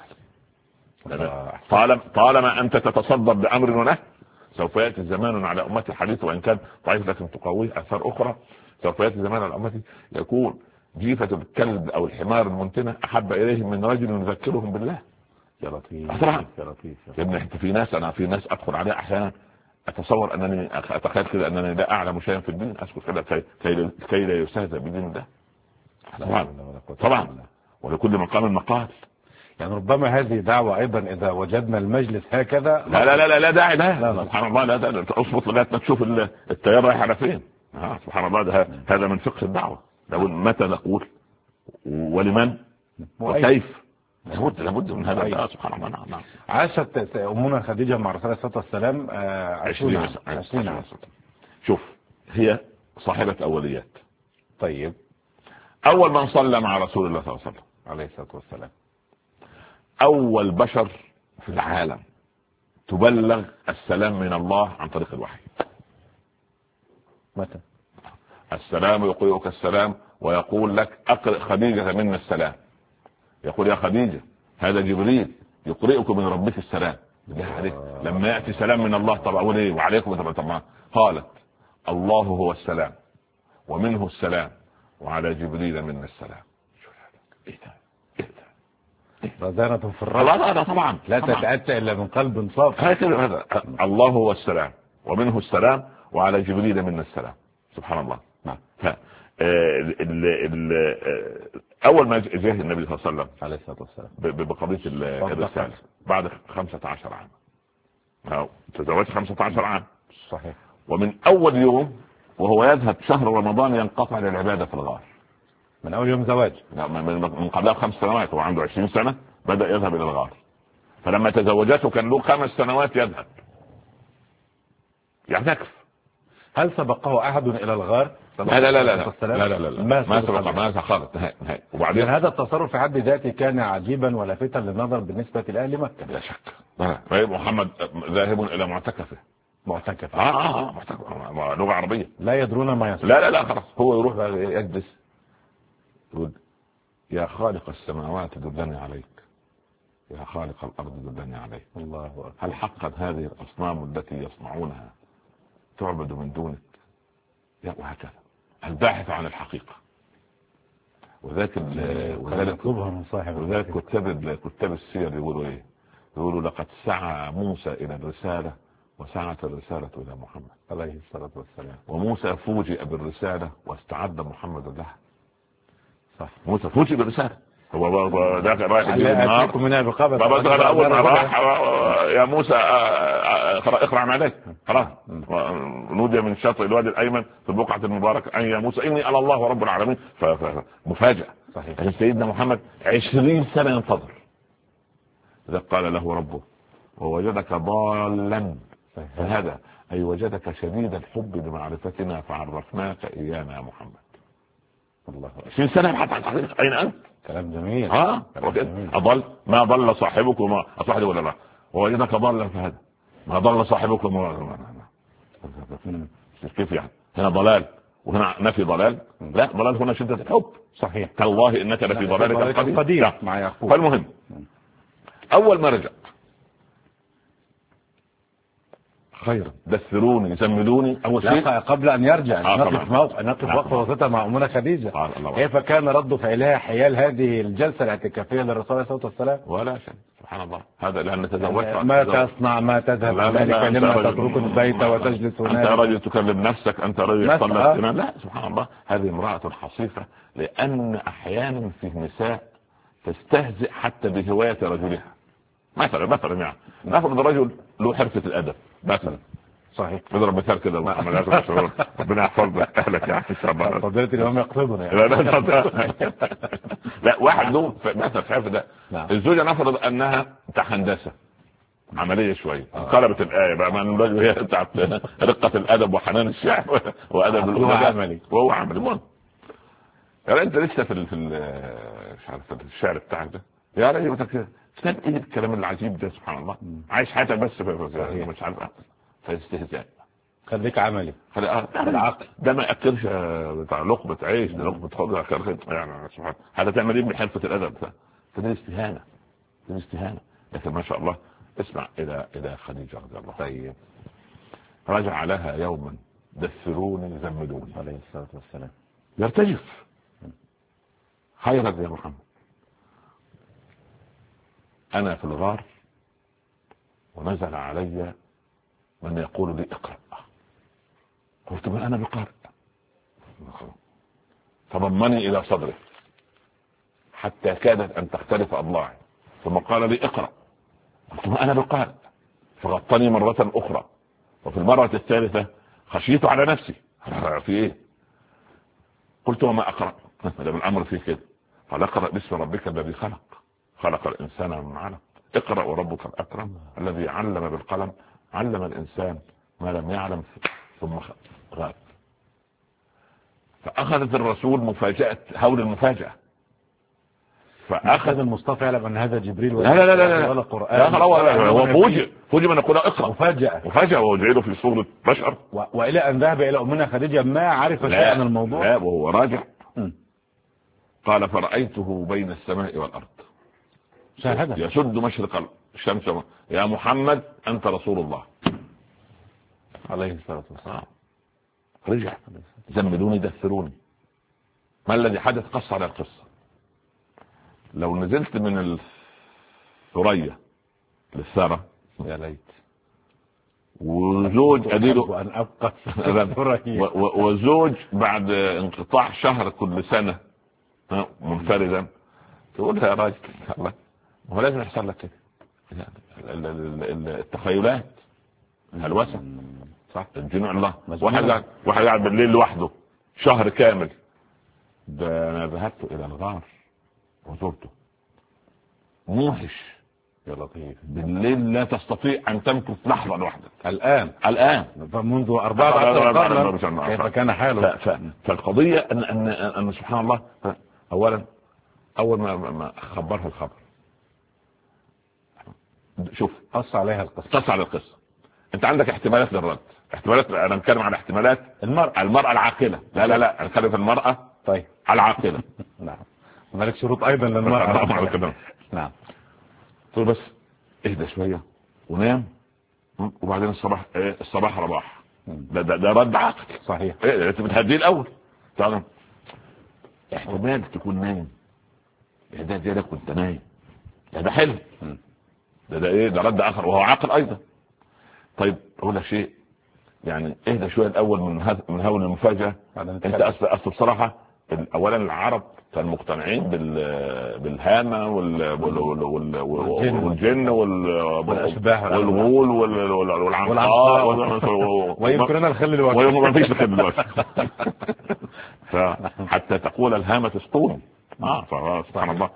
طالما انت تتصدر بامر ونهي سوف يأتي زمان على أمتي حديث وإن كان ضعيف لكن تقويه آثار أخرى. سوف يأتي زمان على أمتي يكون جيفة الكلب أو الحمار المنتنة أحب إليهم من رجل يذكرهم بالله. يا لطيف. يا لطيف يا ابني. أنت في ناس أدخل عليها أحيانا أتصور أنني أتخيل كده أنني لا أعلم شيئا في الدين، أسكت كده كي لا يستهزأ بدين الله. طبعا ولكل مقام مقال. يعني ربما هذه دعوة أيضا إذا وجدنا المجلس هكذا. لا داعي. لا سبحان الله. لا أصبط لغاية ما تشوف التيار رايح على فين. سبحان الله. هذا من فقه الدعوة. لابد متى نقول ولمن وكيف. لابد من هذا. سبحان الله. نعم. عاشت أمنا خديجة مع رسول الله صلى الله عليه وسلم 20 عام. شوف هي صاحبة أوليات. طيب أول من صلى مع رسول الله صلى الله عليه وسلم عليه الصلاة والسلام، أول بشر في العالم تبلغ السلام من الله عن طريق الوحي. متى؟ السلام يقرئك السلام ويقول لك أقرئ خديجة منا السلام. يقول يا خديجة هذا جبريل يقرئك من ربك السلام. لما يأتي سلام من الله طبعا وليه وعليكم طبعا قالت الله هو السلام ومنه السلام وعلى جبريل منا السلام. رزانة في الرأس. لا طبعا لا تتأتى إلا من قلب صافي. هذا الله هو السلام ومنه السلام وعلى جبريل منا السلام. سبحان الله. أول ما جاء النبي صلى الله عليه وسلم عليه الصلاة والسلام بقضية الرسالة بعد 15 عام تزوج 15 عام صحيح. ومن أول يوم وهو يذهب شهر رمضان ينقطع للعبادة في الغار. من أول يوم زواج من قبلها ب5 سنوات وهو عنده 20 سنة بدأ يذهب إلى الغار. فلما تزوجته كان له 5 سنوات يذهب يعتكف. هل سبقه أحد إلى الغار؟ لا ما سبق خالص نهائي. وبعدين هذا التصرف في حد ذاته كان عجيبا ولافتا للنظر بالنسبة لأهل مكة. بلا شك. محمد ذاهب إلى معتكفه. معتكف. معتكف لغة عربية. لا يدرون ما يصير. لا خلاص هو يروح يجلس يقول يا خالق السماوات دلني عليك، يا خالق الأرض دلني عليك. الله أكبر. هل حقا هذه الأصنام التي يصنعونها تعبد من دونك؟ وهكذا الباحث عن الحقيقة. وذاك كتاب السير يقولوا ايه؟ يقولوا لقد سعى موسى الى الرسالة وسعت الرسالة الى محمد عليه الصلاة والسلام، وموسى فوجئ بالرسالة واستعد محمد لها. صح، موسى فوجئ بالرسالة، هو ذاك رايح يجيب النار اول ما راح يا موسى اقرأ عليك خلاص، نودي من شاطئ الوادي الايمن في البقعة المباركة ان يا موسى اني على الله ورب العالمين. فمفاجأة. صحيح. سيدنا محمد 20 سنة ينتظر. إذا قال له ربه ووجدك ضالا فهذا أي وجدك شديد الحب لمعرفتنا فعرفناك إيانا يا محمد. الله 20 سنة يبحث عن الحقيقة، أين أنت؟ كلام جميل. أضل ما ضل صاحبك وما أصحبه ولا لا، ووجدك ضالا فهذا ما ضل صاحبك وما كيف يعني؟ هنا ضلال وهنا نفي ضلال. لا، ضلال هنا شدة الحب. صحيح. تالله إنك لفي ضلالك القديم مع يعقوب. فالمهم أول ما رجع خيرا دثروني زملوني أول شيء قبل أن يرجع نقف وقفة وسطة مع أمنا خديجة. كيف كان رد فعلها حيال هذه الجلسة الاعتكافية للرسول عليه الصلاة والسلام؟ ولا شيء سبحان الله. هذا لأن تزوجت ما تصنع ما تذهب ذلك لما تترك البيت وتجلس هناك. أنت رجل تكلم نفسك، أنت رجل تصلي. لا سبحان الله، هذه امرأة حصيفة. لأن أحيانا في نساء تستهزئ حتى بهواية رجلها. مثلا يعني نفرض رجل له حرفة الأدب مثلا. صحيح. نضرب مثال كده ربنا يحفظ اهلك يعني ان شاء الله. فضيلة اليوم يقصدنا يعني. لا واحد له مثلا في حرف ده. الزوجة نفرض انها بتاع هندسة عملية شوية، قلبت الآية بقى من الرجل هي بتاعت رقة الأدب وحنان الشعر وأدب العملي وهو عملي. يعني انت لسه في مش عارف الشعر بتاعك ده يا راجل استنى ايه الكلام العجيب ده سبحان الله. عايش حياتك بس مش عارف فاستهزاء. خليك عملي بالعقل. ده ما ياكلش بتاع لقمه عيش، ده لقمه خضره يعني سبحان. هذا تعمل ايه من حرفه الادب ده؟ فده استهانه. لكن ما شاء الله اسمع الى خديجه رضي الله. طيب. رجع لها يوما دثروني زملوني عليه الصلاه والسلام. يرتجف خيرا يا محمد. أنا في الغار ونزل علي من يقول لي اقرأ. قلت من أنا بقارئ. فضمني إلى صدره حتى كادت أن تختلف أضلاعي، ثم قال لي اقرأ. قلت ما أنا بقارئ. فغطني مرة أخرى، وفي المرة الثالثة خشيت على نفسي في إيه. قلت وما أقرأ؟ ده من الأمر فيه كده. قال اقرأ باسم ربك الذي خلق الإنسان من علق. اقرأ وربك الأكرم الذي علم بالقلم علم الإنسان ما لم يعلم ثم غاب. فأخذت الرسول مفاجأة هول المفاجأة. فأخذ المصطفى يعلم أن هذا جبريل ولا قرآن. هو فوجئ من يقول اقرأ. مفاجأة وجعله في صورة بشر. وإلى أن ذهب إلى أمنا خديجة ما عرف شيئا عن الموضوع. لا وهو راجع قال فرأيته بين السماء والأرض يسد مشرق الشمس. يا محمد أنت رسول الله عليه الصلاة والسلام. رجع زملوني دثروني. ما الذي حدث؟ قص على القصة. لو نزلت من الثريا للثرى يا ليت. وزوج أديله وأن أبقى وزوج بعد انقطاع شهر كل سنة منفردا تقول يا راجل الله هو لازم يحصل لك كده. التخيلات الوسع صح الجنوع. الله واحد قاعد بالليل لوحده شهر كامل. ده انا ذهبت الى الغار وزرته موحش يا لطيف. بالليل لا تستطيع ان تمكث لحظة واحدة. الآن منذ 14 قرنا كيف كان حاله. فالقضية أن سبحان الله. أولا أول ما خبرها الخبر شوف قص على القصة. أنت عندك احتمالات للرد. احتمالات. أنا نتكلم عن احتمالات المرأة العاقلة. لا أنا نتكلم في المرأة طيب العاقلة. نعم. هناك شروط ايضا للمرأة. نعم. قلت بس اهدى شوية ونام، وبعدين الصباح رباح. ده رد عقل. صحيح. انت بتهديه الاول. تعلم احتمال تكون نايم، اهدى ديالك وانت نايم، ده حلم. ده رد اخر وهو عقل ايضا. طيب اقول لك شيء، يعني اهدى شويه الاول من هول المفاجاه. انت اصل بصراحه اولا العرب كانوا مقتنعين بالهامه والجن والاشباح والغول والعنقاء ويمكن انا الخل الوقت ما فيش الخل الوقت. حتى تقول الهامه اسطول. سبحان الله.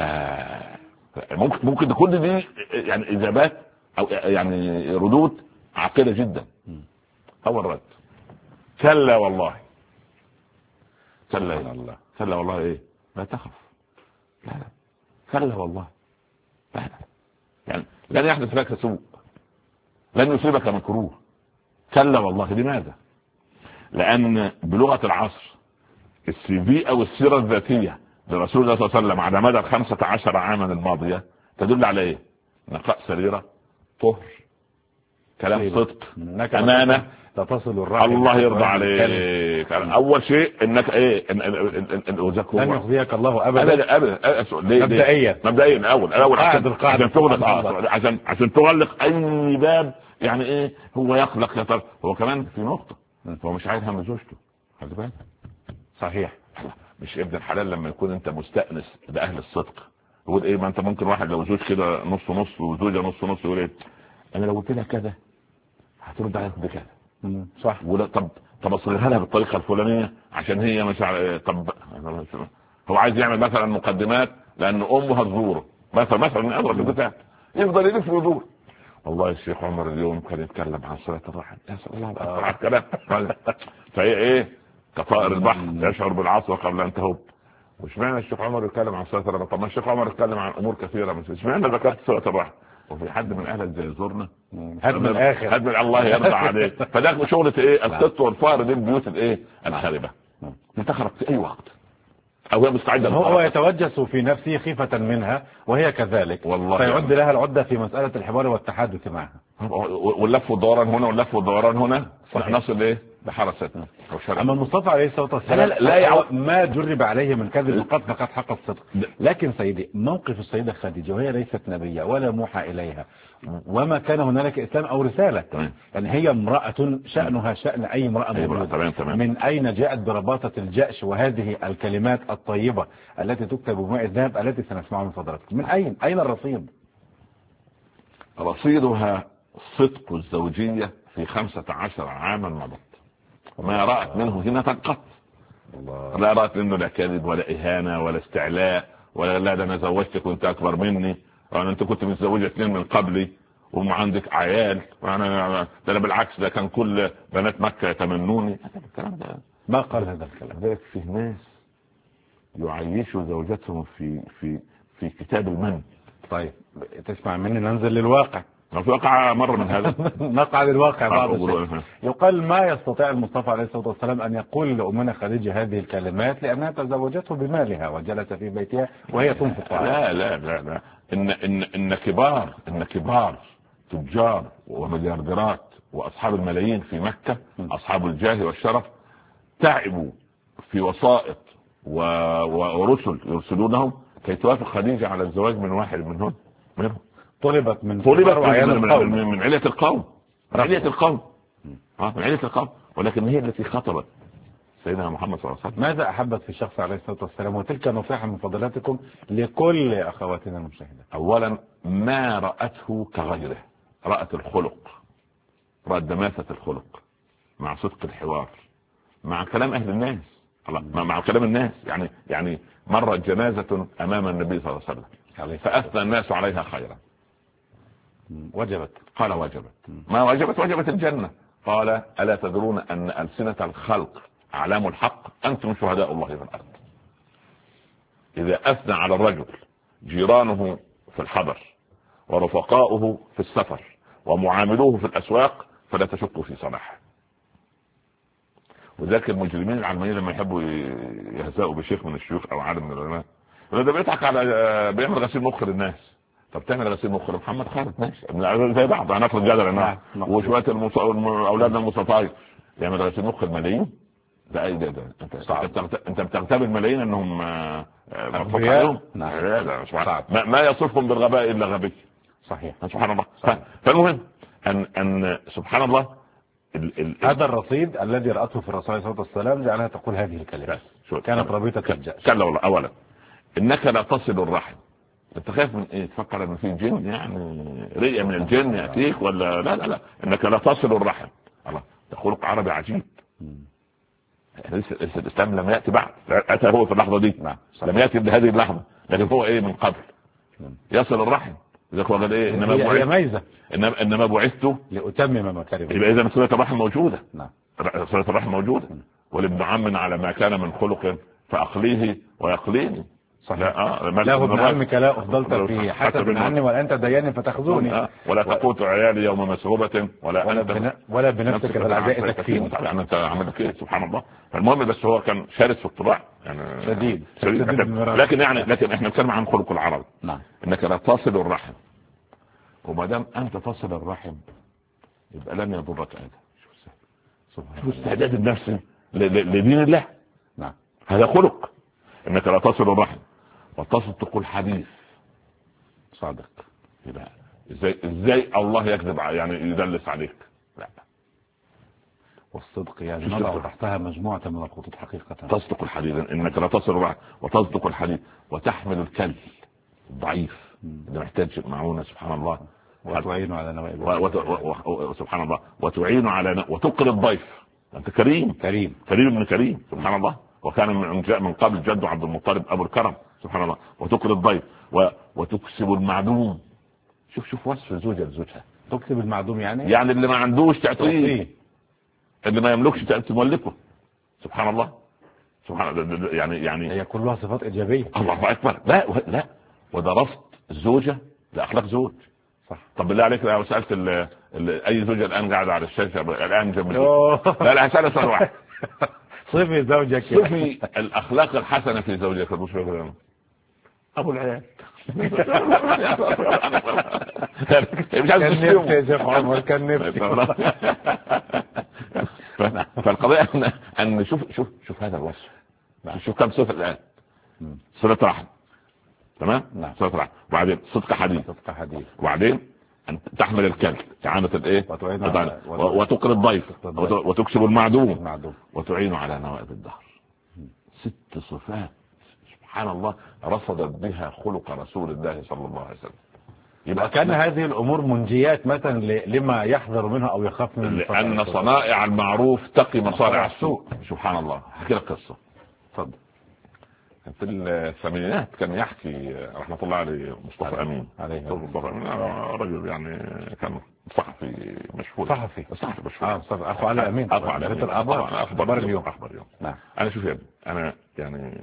ممكن تكون دي يعني اجابات او يعني ردود عاقله جدا. اول رد كلا والله، كلا يا الله، كلا والله ايه، لا تخف، لا كلا والله، لا يعني لن يحدث لك سوء، لن يصيبك مكروه، كلا والله. لماذا؟ لان بلغه العصر السي في او السيره الذاتيه لرسول الله صلى الله عليه وسلم على مدى 15 عاما الماضيه تدل على ايه؟ نقاء سريره، طهر، كلام صدق، امانه، تصل الرحم، الله يرضى عليك. اول شيء انك ايه، لن يخزيك الله ابدا ابدا. مبدئيا اول عشان تغلق اي باب. يعني ايه هو يقلق يا ترى؟ هو كمان في نقطه، هو مش عايز هم زوجته، خلي بالك. صحيح. مش ابن الحلال لما يكون انت مستأنس باهل الصدق يقول ايه؟ ما انت ممكن واحد لو زوج كده نص نص وزوجه نص نص يقول ايه؟ انا لو قلت لها كذا هترد عليك بكذا. صح. ولا طب اصلها لها بالطريقه الفلانيه عشان هي مش طب هو عايز يعمل مثلا مقدمات لان امه هتزوره مثلا من اضرب البتاع، يفضل يلف ويدور. والله الشيخ عمر اليوم كان يتكلم عن صلاه الرحم، يا سلام على الكلام. فهي ايه؟ كطائر البحر يشعر بالعصا قبل ان تهب. وش معنى الشيخ عمر يتكلم عن صلاه الرحم؟ طب ما الشيخ عمر يتكلم عن امور كثيره، مش معنى ذكرت صلاه الرحم. وفي حد من اهلك زي يزورنا هد من الاخر، هد من الله يرضى عليك. فده شغله ايه؟ القط والفار دي البيوت الايه الخاربه تخرج في اي وقت او هي مستعده. هو يتوجس في نفسه خيفه منها وهي كذلك، والله فيعد لها العده في مساله الحوار والتحدث معها، واللف والدوران هنا واللف والدوران هنا نصل ايه بحرستنا. اما المصطفى عليه الصلاه والسلام ما جرب عليه من كذب فقد حق الصدق. لكن سيدي موقف السيده خديجه وهي ليست نبيه ولا موحى اليها وما كان هنالك اسلام او رساله، يعني هي امراه شانها شان اي امراه موجوده. من اين جاءت برباطه الجأش وهذه الكلمات الطيبه التي تكتب بماء الذهب التي سنسمعها من فضلاتكم؟ من اين الرصيد؟ رصيدها صدق الزوجيه في 15 عاما مضت، ما رأت منه هنا قط. لا رأت منه لا كذب ولا إهانة ولا استعلاء ولا لا ده أنا زوجتك وأنت أكبر مني، وأنا أنت كنت متزوجة 2 من قبلي وما عندك عيال، وأنا ده بالعكس، ده كان كل بنات مكة يتمنوني. الكلام ده ما قال هذا الكلام. ذلك فيه ناس يعيشوا زوجتهم في كتاب المن. طيب تسمع مني ننزل للواقع. في واقع مرة من هذا نقع للواقع بعض الشيء. يقال ما يستطيع المصطفى عليه الصلاة والسلام أن يقول لأمنا خديجة هذه الكلمات لأنها تزوجته بمالها وجلس في بيتها وهي تنفق عليه. لا إن كبار تجار ومليارديرات وأصحاب الملايين في مكة، أصحاب الجاه والشرف، تعبوا في وسائط ورسل يرسلونهم كي توافق خديجة على الزواج من واحد منهم. طلبت من علية القوم، من علية القوم، ولكن هي التي خطبت سيدنا محمد صلى الله عليه وسلم. ماذا أحبت في الشخص عليه الصلاة والسلام؟ وتلك نصيحة من فضلاتكم لكل أخواتنا المشاهدات. أولا ما رأته كغيره، رأت الخلق، رأت دماثة الخلق مع صدق الحوار مع كلام أهل الناس، مع كلام الناس. يعني مرت جنازة أمام النبي صلى الله عليه وسلم فأثنى الناس عليها خيرا، وجبت. قال وجبت. ما وجبت الجنة. قال ألا تدرون أن ألسنة الخلق أعلام الحق، أنتم شهداء الله في الأرض. إذا أثنى على الرجل جيرانه في الحضر ورفقاؤه في السفر ومعاملوه في الأسواق فلا تشكوا في صلاحه. وذاك المجرمين العلمانيين لما يحبوا يهزئوا بشيخ من الشيوخ او عالم من العلماء ده بيضحك على بيعمل غسيل مخ للناس. طب تعمل غسيل مخ لمحمد خالد ماشي زي بعض هنفرض جدلا وشويه اولادنا المستطايف يعمل غسيل مخ الملايين ده اي ده انت بتغتاب الملايين انهم مرفوض عليهم. ما يصفهم بالغباء الا غبي. صحيح. سبحان الله. فالمهم ان سبحان الله هذا الرصيد الذي رأته في الرسول صلى الله عليه وسلم جعلها تقول هذه الكلمات كانت رابطة الجأش. كلا والله. اولا انك لا تصل الرحم. انت خايف من ايه؟ تفكر ان في جن يعني رئة من الجن ياتيك ولا لا لا لا انك لا تصل الرحم. الله ده خلق عربي عجيب. لسه الاسلام لم ياتي بعد، اتى هو في اللحظه دي. لم ياتي بهذه اللحظه، لكن هو ايه من قبل يصل الرحم. اذا قال ايه انما بعثت لاتمم مكارم. يبقى اذا صله الرحم موجوده. صله الرحم موجوده. ولابن عم على ما كان من خلق فاقليه ويقليني. صحيح. له ابن عمك لا افضلت في حسب من عني ولا انت دياني فتاخذوني. ولا تقوت عيالي يوم مسغوبه ولا بنفسك في العزاء تكفيني. يعني انت عملت كده سبحان الله. المهم بس هو كان شارد في الطباع يعني شديد. لكن احنا نتكلم عن خلق العرب. انك لا تصل الرحم، وما دام انت تصل الرحم يبقى لن يضرك اذى. شوف استعداد النفس لدين الله. هذا خلق انك لا تصل الرحم وتصدق الحديث. صادق. يبقى ازاي الله يكذب يعني يدلس عليك؟ لا. والصدق يعني نضع تحتها مجموعة من الخطوط حقيقة. تصدق الحديث انك لا تصل الرحم وتصدق الحديث وتحمل الكل الضعيف اللي محتاج معونة سبحان الله. وتعين على نوائب سبحان الله. وتعين على وتقري الضيف. انت كريم من كريم سبحان الله. وكان من قبل جده عبد المطلب ابو الكرم سبحان الله. وتقري الضيف وتكسب المعدوم. شوف وصف الزوجه لزوجها. تكسب المعدوم يعني اللي ما عندوش تعطيه، اللي ما يملكش تملكه سبحان الله. سبحان الله. يعني هي كلها صفات ايجابيه. الله اكبر. لا ودرست الزوجه لاخلاق زوج. صح. طب بالله عليك لو سالت اي زوجه الان قاعده على الشاشه الان جنب لا هسال سؤال واحد. صفي زوجك، صفي الاخلاق الحسنه في زوجك. مش فاكر ابو العيال مش عايز نفسي يا شيخ عمر كان نفسي. فالقضيه ان شوف هذا الوصف. شوف كم صفه الان. صله رحم تمام. صله رحم. وبعدين صدق حديث. وبعدين أن تحمل الكلب إعانة الإيه وتقري الضيف وتكسب المعدوم وتعين على نوائب الدهر. 6 صفات سبحان الله رصدت بها خلق رسول الله صلى الله عليه وسلم. يبقى كان هذه الأمور منجيات مثلا لما يحذر منها أو يخاف منها. لأن صنائع المعروف تقي مصارع السوء. سبحان الله. احكي لك قصة. اتفضل. في الثمانينات كان يحكي رحمة الله عليه مصطفى أمين. مصطفى أمين رجل يعني كان صحفي مشهور. صحفي مشهور. أخو علي أمين. أخبر اليوم. نعم. أنا شوف أنا يعني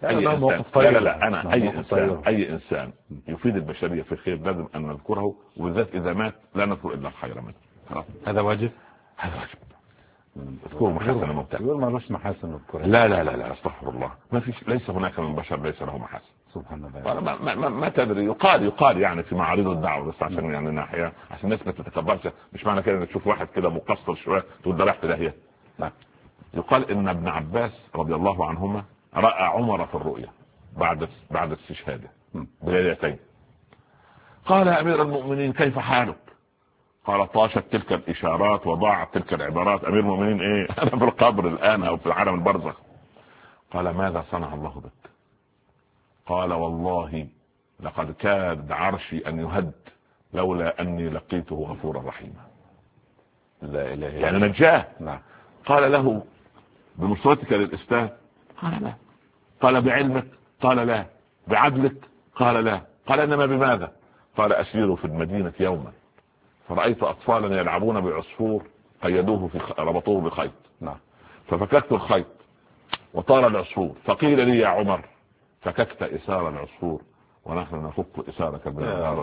أي إنسان يفيد البشرية في خير لازم أن نذكره، وبالذات إذا مات لا نذكر إلا الخير منه. هذا واجب. اذكروا محاسن المبتدع. يقول ما لوش محاسن الكرة. لا استغفر الله. ما فيش، ليس هناك من بشر ليس له محاسن. سبحان الله. ما تدري يقال يعني في معارض الدعوه بس عشان يعني ناحيه عشان الناس ما تتكبرش. مش معنى كده انك تشوف واحد كده مقصر شويه تقول ده راح في داهيه. لا. يقال ان ابن عباس رضي الله عنهما راى عمر في الرؤيا بعد استشهاده بليلتين. قال يا امير المؤمنين كيف حالك؟ قال طاشت تلك الاشارات وضاعت تلك العبارات. امير المؤمنين ايه؟ انا في القبر الان او في عالم البرزخ. قال ماذا صنع الله بك؟ قال والله لقد كاد عرشي ان يهد لولا اني لقيته غفورا رحيما. لا اله الا يعني نجاه. نعم. قال له بنصرتك للاسلام؟ قال لا. قال بعلمك؟ قال لا. بعدلك؟ قال لا. قال انما بماذا؟ قال اسير في المدينه يوما فرأيت أطفالا يلعبون بعصفور قيدوه ربطوه بخيط. نعم. ففككت الخيط وطار العصفور فقيل لي يا عمر فككت إسار العصفور ونحن نفك إسارك بالنار.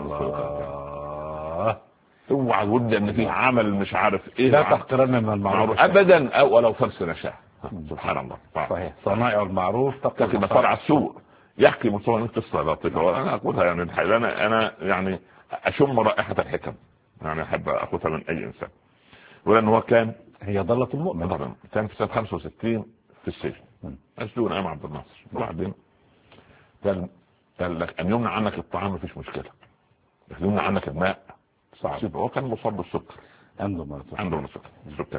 اوعى ودي ان في عمل مش عارف ايه. لا تحقرن من المعروف ابدا او ولو فرس نشاه. سبحان الله. صحيح. صنائع المعروف تقي مصارع السوء. يحكي مصطفى قصة لطيفة وأنا أقولها يعني الحقيقة أنا يعني أشم رائحة الحكم، يعني أحب أخذها من أي إنسان. ولأنه هو كان هي ضلة المؤمن، كان في سنة 65 في السجن مسجون أيام عبد الناصر. وبعدين قال لك أن يمنع عنك الطعام مفيش مشكلة، لكن يمنع عنك الماء صعب. هو كان مصاب بالسكر، عنده سكر.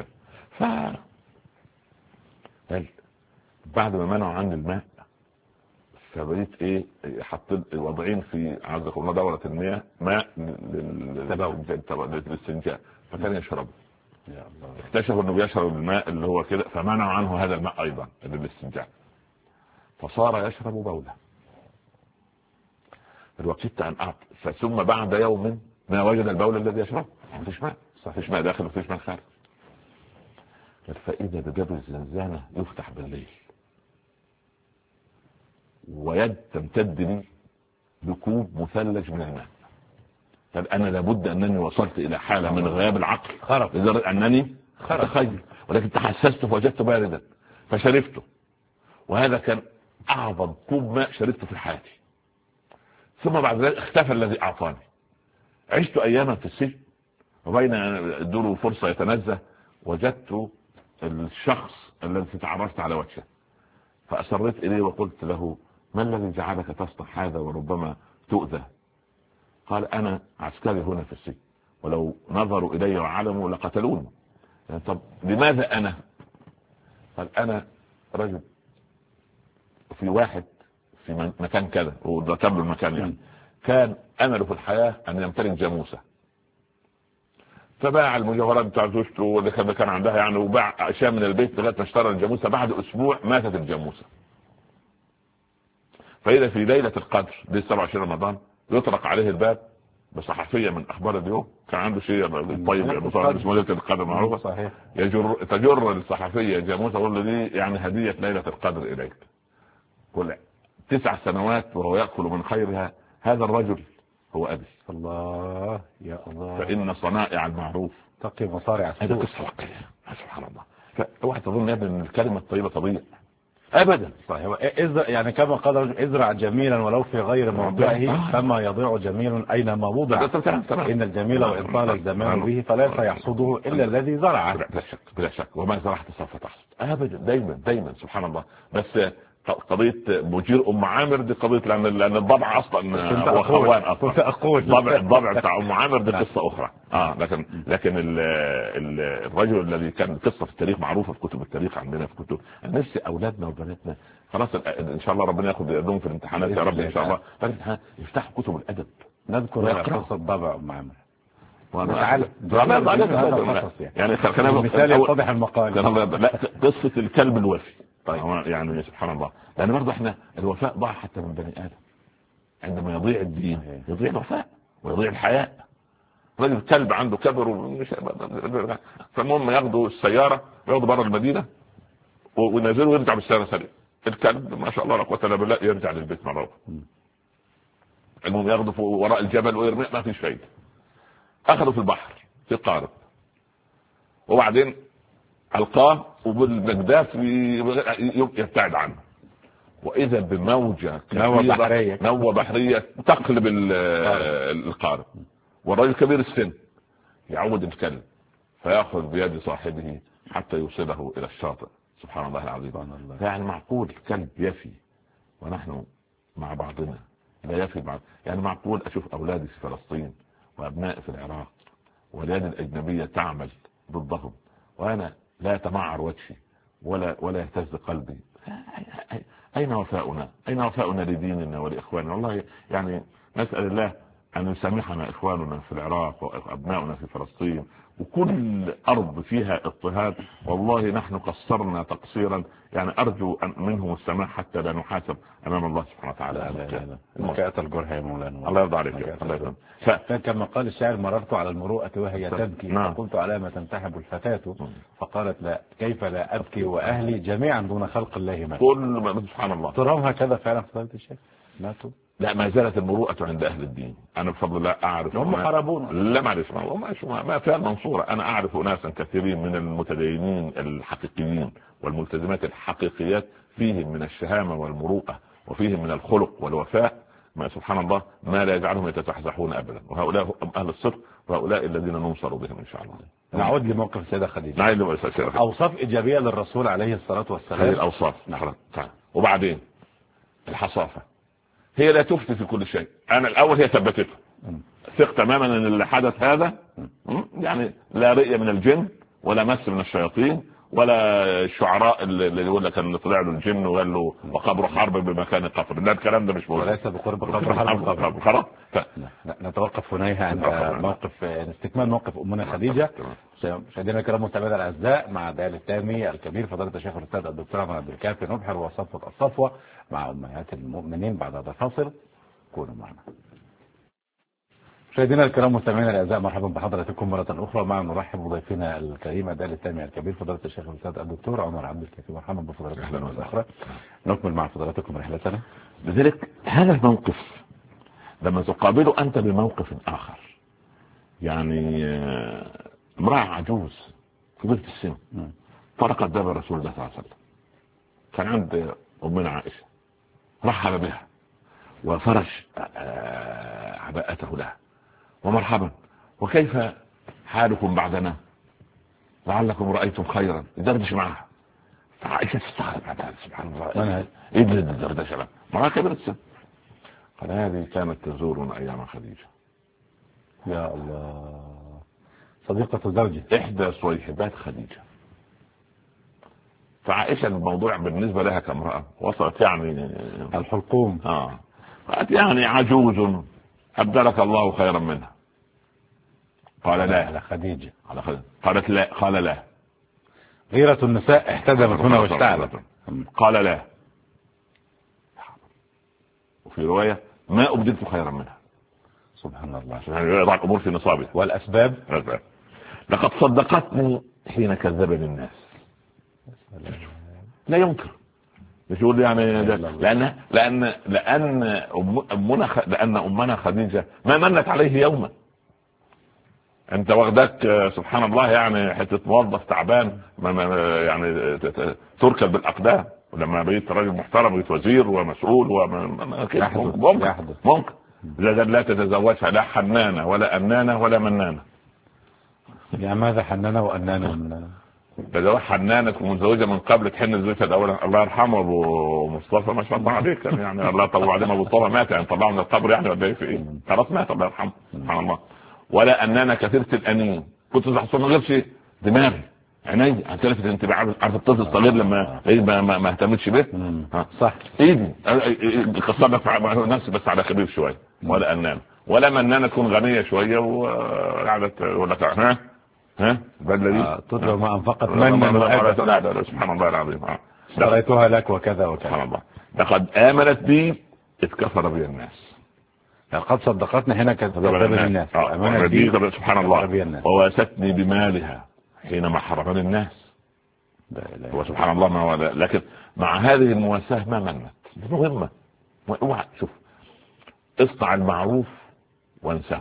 بعد ما منعوا عني الماء فبقيت ايه، حطيت وضعين في عزكم الله دورة المياه ماء للاستنجاء، فكان يشربه. يا الله. اكتشفوا انه بيشرب الماء اللي هو كده، فمنعوا عنه هذا الماء ايضا للاستنجاء، فصار يشرب بوله. الوقت ان اعطى، ثم بعد يوم ما وجد البول الذي يشربه، مفيش ماء، مفيش ماء داخل ومفيش ماء خارج. فإذا بجبل الزنزانة يفتح بالليل ويد تمتد لي بكوب مثلج من الماء. قال أنا لابد أنني وصلت إلى حالة من غياب العقل لدرجة أنني أتخيل، ولكن تحسست فوجدت باردا فشربته، وهذا كان أعظم كوب ماء شربته في حياتي. ثم بعد ذلك اختفى الذي أعطاني. عشت أياما في السجن، وبين ادوا فرصة يتنزه وجدت الشخص الذي تعرفت على وجهه، فأسرت إليه وقلت له ما الذي جعلك تصنع هذا وربما تؤذى؟ قال أنا عسكري هنا في السجن، ولو نظروا إلي وعلموا لقتلوني. يعني طب لماذا أنا؟ قال أنا رجل في واحد في مكان كذا، وذكر له المكان يعني، كان أمله في الحياة أن يمتلك جاموسة، فباع المجوهرات بتاع زوجته واللي كان عندها يعني، وباع اشياء من البيت لغايه ما اشترى الجاموسه. بعد اسبوع ماتت الجاموسه. فاذا في ليله القدر دي 27 رمضان يطرق عليه الباب بصحفيه من اخبار اليوم، كان عنده شيء طيب اسمه ليله القدر معروفه صحيح. تجر الصحفيه جاموسه ويقول له دي يعني هديه ليله القدر اليك. كل 9 سنوات وهو ياكل من خيرها. هذا الرجل هو أبي. الله يا الله. فإن صنائع المعروف تقي مصارع السوء. هذا قصة واقعية سبحان الله. فاوعى تظن يا ابني ان الكلمة الطيبة تضيع ابدا. صحيح. يعني كما قال ازرع جميلا ولو في غير موضعه كما يضيع جميل اينما وضع. ان الجميل وان طال الزمان به فليس يحصده الا الذي زرعه. بلا شك بلا شك. وما زرعت سوف تحصد ابدا. دايما سبحان الله. بس قضية مدير عامر دي قضية لأن الضبع أصلا هو خوان أصلا. كنت أقول الضبع بتاع عامر دي قصة أخرى. لكن الرجل الذي كان قصة في التاريخ معروفة في كتب التاريخ عندنا في كتب. نفسي أولادنا وبناتنا خلاص إن شاء الله ربنا ياخد يدهم في الامتحانات يا رب إن شاء الله. يفتحوا كتب الأدب. نذكر قصة ضبع عامر. وتعالى يعني خلينا مثال يتضح المقال. لا قصة الكلب الوفي. طيب. يعني سبحان الله. لأن برضه احنا الوفاء ضاع حتى من بني آدم. عندما يضيع الدين يضيع الوفاء ويضيع الحياء. رجل كلب عنده كبر فالمهم ياخدوا السيارة وياخدوا برا المدينة وينزلوا ويرجع بالسيارة سريع. الكلب ما شاء الله لا قوة الا بالله يرجع للبيت مرة. المهم ياخدوا وراء الجبل ويرمي ما فيش فايدة. أخذوا في البحر في قارب وبعدين ألقاه وبالمجداف يبتعد عنه، وإذا بموجة نوة بحرية تقلب القارب، والرجل كبير السن يعود الكلب فيأخذ بيد صاحبه حتى يوصله إلى الشاطئ. سبحان الله العظيم. يعني معقول الكلب يفي ونحن مع بعضنا لا يفي بعض؟ يعني معقول أشوف أولادي في فلسطين وأبنائي في العراق واليد الأجنبية تعمل ضدهم وأنا لا يتمعر وجهي ولا يهتز قلبي؟ أين وفاؤنا؟ أين وفاؤنا لديننا ولإخواننا؟ والله يعني نسأل الله أن يسامحنا إخواننا في العراق وأبنائنا في فلسطين وكل أرض فيها اضطهاد. والله نحن قصرنا تقصيرا يعني أرجو منهم السماح حتى لا نحاسب أمام الله سبحانه وتعالى. مكاءة الجرح يا مولانا. الله يرضى عليك. كما قال الشاعر مررت على المروءة وهي تبكي فقلت على ما تنتحب الفتاة فقالت لا كيف لا أبكي وأهلي جميعا دون خلق الله مات. كل سبحان الله. ترام هكذا فعلا فضلت الشيخ ماتوا لا ما زالت المروءة عند أهل الدين. أنا بفضل الله أعرف هم حاربون. لا معلش ما فيها المنصورة. أنا أعرف ناسا كثيرين من المتدينين الحقيقيين والملتزمات الحقيقيات فيهم من الشهامة والمروءة وفيهم من الخلق والوفاء ما سبحان الله ما لا يجعلهم يتزحزحون أبدا. وهؤلاء أهل الصدق وهؤلاء الذين ننصر بهم إن شاء الله. نعود لموقف السيدة خديجة. أوصاف إيجابية للرسول عليه الصلاة والسلام. هذه الأوصاف. وبعدين الحصافة هي لا تفتي في كل شيء. أنا الأول هي ثبتته ثق تماما أن اللي حدث هذا يعني لا رئية من الجن ولا مس من الشياطين ولا الشعراء اللي يقول لك ان طلع له الجن وقال له وقبر حرب بمكان قبر. لا الكلام ده مش موجود. وليس بقرب قبر حرب. خلاص نتوقف هنا عند موقف استكمال موقف امنا خديجه. مشاهدينا الكرام مستمعينا الاعزاء مع دال التامي الكبير فضيله الشيخ الاستاذ الدكتور عمر عبد الكافي نبحر وصفوه الصفوه مع امهات المؤمنين بعد هذا الفاصل. كونوا معنا. مشاهدينا الكرام مستمعينا الاعزاء مرحبا بحضراتكم مره اخرى. مع نرحب بضيفنا الكريم دال التامي الكبير فضيله الشيخ الاستاذ الدكتور عمر عبد الكافي. مرحبا بفضلاتكم مره اخرى. نكمل مع فضلاتكم رحلتنا. لذلك هذا الموقف لما تقابله انت بموقف اخر يعني امراه عجوز كبيره السن طرقت باب رسول الله صلى الله عليه وسلم. كان عند امنا عائشه رحب بها وفرش عباءته لها ومرحبا وكيف حالكم بعدنا لعلكم رأيتم خيرا. يدردش معها فعائشة تستغرب سبحان الله ايه الدردشه بقى مرأة كبيرة السن. قال هذه كانت تزورنا ايام خديجة. يا الله صديقة زوجي احدى صيحبات خديجة. فعائشة الموضوع بالنسبة لها كامرأة وصلت يعني الحلقوم قالت يعني عجوز أبدلك الله خيرا منها. قال لا على خديجة. قالت لا. قال لا. غيرة النساء احتدمت هنا واشتعلت. قال لا. وفي رواية ما أبدلت خيرا منها. سبحان الله. يضع الأمور في نصابها. والأسباب لقد صدقتني حين كذبني الناس. لا ينكر مش يقول يعني لأن أمنا خديجة ما منت عليه يوما. انت واخدك سبحان الله يعني حته موظف تعبان يعني تركب بالاقدام. ولما بقيت راجل محترم بقيت وزير ومسؤول ممكن لا تتزوجها لا حنانه ولا انانه ولا منانه. يعني ماذا حنانه وانانه؟ تزوج حنانك ومتزوجه من قبل تحن زوجها الاول. الله يرحمه ابو مصطفى ما شاء الله عليك يعني الله طول عليه. ابو مصطفى مات يعني طلعه من القبر يعني ولا ايه في ايه خلاص مات الله يرحمه سبحان الله. ولا اننا كثيرة الانين كنت تحصل من غير شيء دماغي عيني هتلفت انتباه. عارف الطفل الصغير لما ما اهتمتش به صح ايدي قصدت نفسي بس على كبير شويه. ولا اننا ولا منانه تكون غنيه شويه وقعدت يقول لك بلدي تطلب ما انفقت من سبحان الله العظيم اشتريتها لك وكذا وكذا. سبحان الله لقد آمنت بي إذ كفر بي الناس. لقد صدقتني هنا كذب الناس. سبحان الله. وواستني بمالها حينما حرمني الناس. وسبحان الله ما لكن مع هذه المواساة ما منت. مهمة. اوعى شوف اصنع المعروف وانساه.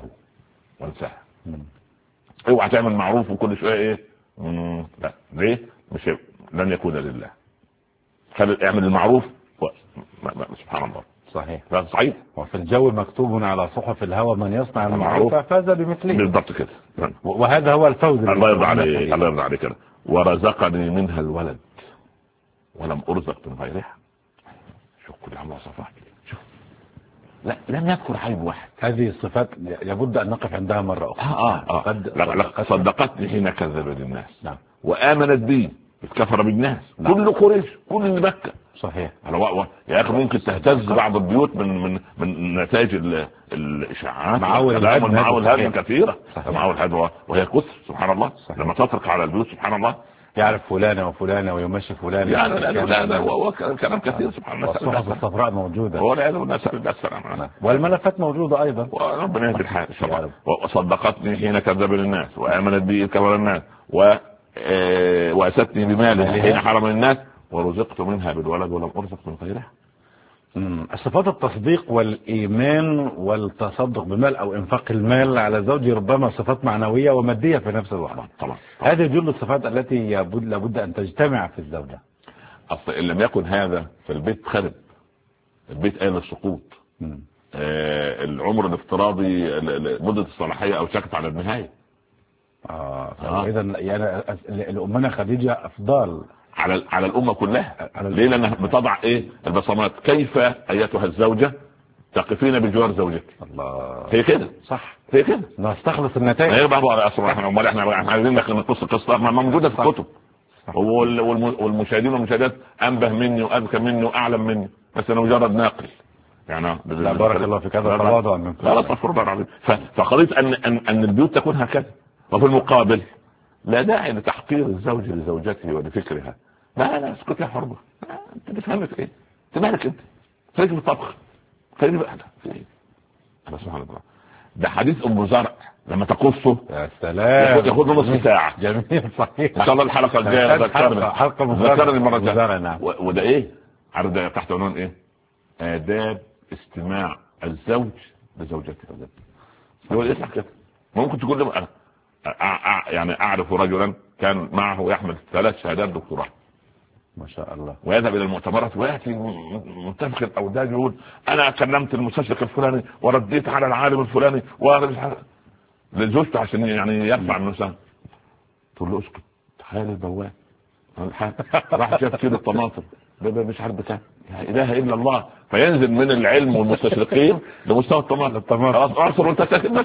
اوعى تعمل معروف وكل شويه ايه لا ليه مش لن يكون لله. اعمل المعروف سبحان الله صحيح. صحيح. وفي الجو مكتوب على صحف الهوى من يصنع المعروف فاز بمثله. بالضبط كده. وهذا هو الفوز. الله يرضى عليك الله يرضى عليك كده. ورزقني منها الولد ولم ارزق من غيرها. شوف كل عام وصفات. شوف لا لم يذكر عيب واحد. هذه الصفات لابد ان نقف عندها مره اخرى. لقد صدقتني حين كذبت الناس. نعم. وامنت بي كفر بالناس. نعم. كل قريش كل مكه. صحيح. يا اخي ممكن تهتز بعض البيوت من نتائج الاشاعات. معاول الهدم كثيره. معاول الهدم وهي كثر سبحان الله. صحيح. لما تطرق على البيوت سبحان الله يعرف فلانه وفلانه ويمشي فلانه يعني لا كلام كثير سبحان الله. الصحف الصفراء موجوده والسلام. والملفات موجوده ايضا. وربنا يهدي الحال ان شاء الله. وصدقتني حين كذبني الناس وامنت بي كفر الناس واسدتني بمالها حين حرم الناس ورزقت منها بالولد ولم ارزق من غيرها. صفات التصديق والإيمان والتصدق بمال أو إنفاق المال على زوجي ربما صفات معنوية ومادية في نفس الوقت. طبعا. هذه جل الصفات التي لابد أن تجتمع في الزوجة. أصل إن لم يكن هذا فالبيت خرب، البيت آل السقوط. العمر الافتراضي مدة الصلاحية أو شكت على النهاية. إذا يعني الأمنا خديجة أفضل على الأمة كلها. ليه؟ لأنها بتضع البصمات. كيف أيتها الزوجة تقفين بجوار زوجك؟ الله. هي كده صح، هي كده نستخلص النتائج. هي بعض أصلا احنا عايزين نقل قصة ما موجودة في الكتب، والمشاهدين والمشاهدات أنبه مني وأذكى مني وأعلم مني، بس أنا مجرد ناقل يعني. لا بارك الله فيك، هذا تواضع منك. لا استغفر الله العظيم. فقضية أن البيوت تكون هكذا، وفي المقابل لا داعي لتحقير الزوج لزوجته ولفكرها. لا اسكت يا حرمة، انت بتفهمك ايه؟ انت مالك انت؟ خليك في الطبخ، خليك بقى في ايه؟ سبحان الله. ده حديث ام زرع لما تقصه يا سلام ياخد نص ساعة. جميل صحيح. ان شاء الله الحلقة الجاية ذكرني المرة الجاية. وده ايه؟ عارف ده تحت عنوان ايه؟ آداب استماع الزوج لزوجته. هو يسمع كده. ممكن تقول له يعني اعرف رجلا كان معه يحمل 3 شهادات دكتوراه ما شاء الله، ويذهب الى المؤتمرات وياتي منتفخ الاوداج يقول انا كلمت المستشرق الفلاني ورديت على العالم الفلاني لزوجته عشان يعني يرفع من نفسه. تقول له اسكت، تخيل البواب راح شاف كيلو الطماطم مش عارف بكام، لا اله الا الله. فينزل من العلم والمستشرقين لمستوى الطماطم. خلاص اعصر وانت ساكت.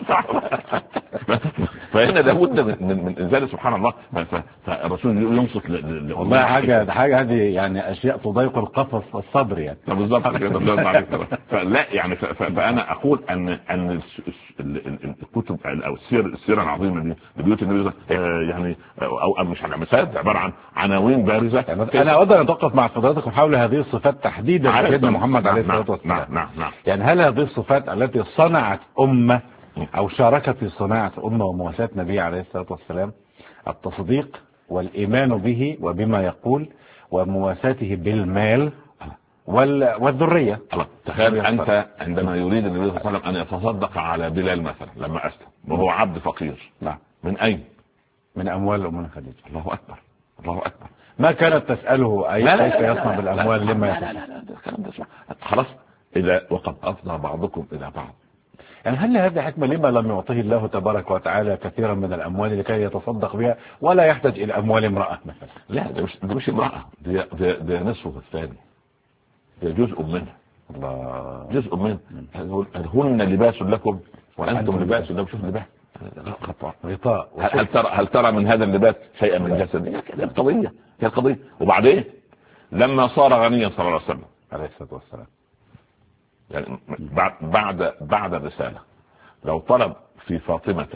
فهنا لابد من انزال سبحان الله. فالرسول ينصت والله حاجه هذه يعني اشياء تضيق القفص الصبر يعني. بالظبط كده. فلا يعني فانا اقول ان الكتب او السيره العظيمه دي لبيوت النبي يعني او مش مسائل عباره عن عناوين بارزه. انا اقدر اتوقف مع حضراتكم حول هذه الصفات تحديدا سيدنا محمد عليه الصلاه والسلام. نعم. يعني هل هذه الصفات التي صنعت امه او شاركت في صناعه امه ومواساه نبيه عليه الصلاه والسلام، التصديق والايمان به وبما يقول ومواساته بالمال والذريه. تخيل انت عندما يريد النبي صلى الله عليه وسلم ان يتصدق على بلال مثلا لما اسلم وهو عبد فقير. نعم. من اين؟ من اموال امنا خديجه. الله اكبر، الله اكبر. ما كانت تساله كيف يصنع بالاموال لما لا خلاص. اذا وقد افضى بعضكم الى بعض. يعني هل هذه حكمة لما لم يعطيه الله تبارك وتعالى كثيرا من الأموال لكي يتصدق بها ولا يحتاج إلى أموال امرأة مثلا؟ لا ده مش امرأة، ده نصفه الثاني، ده جزء منها. الله. جزء منها. هن لباس لكم وأنتم لباس لهم. شوف اللباس غطاء. هل ترى من هذا اللباس شيئا من جسد؟ هي القضية. وبعدين لما صار غنيا صلى الله عليه وسلم عليه الصلاة والسلام، يعني بعد الرسالة لو طلب في فاطمة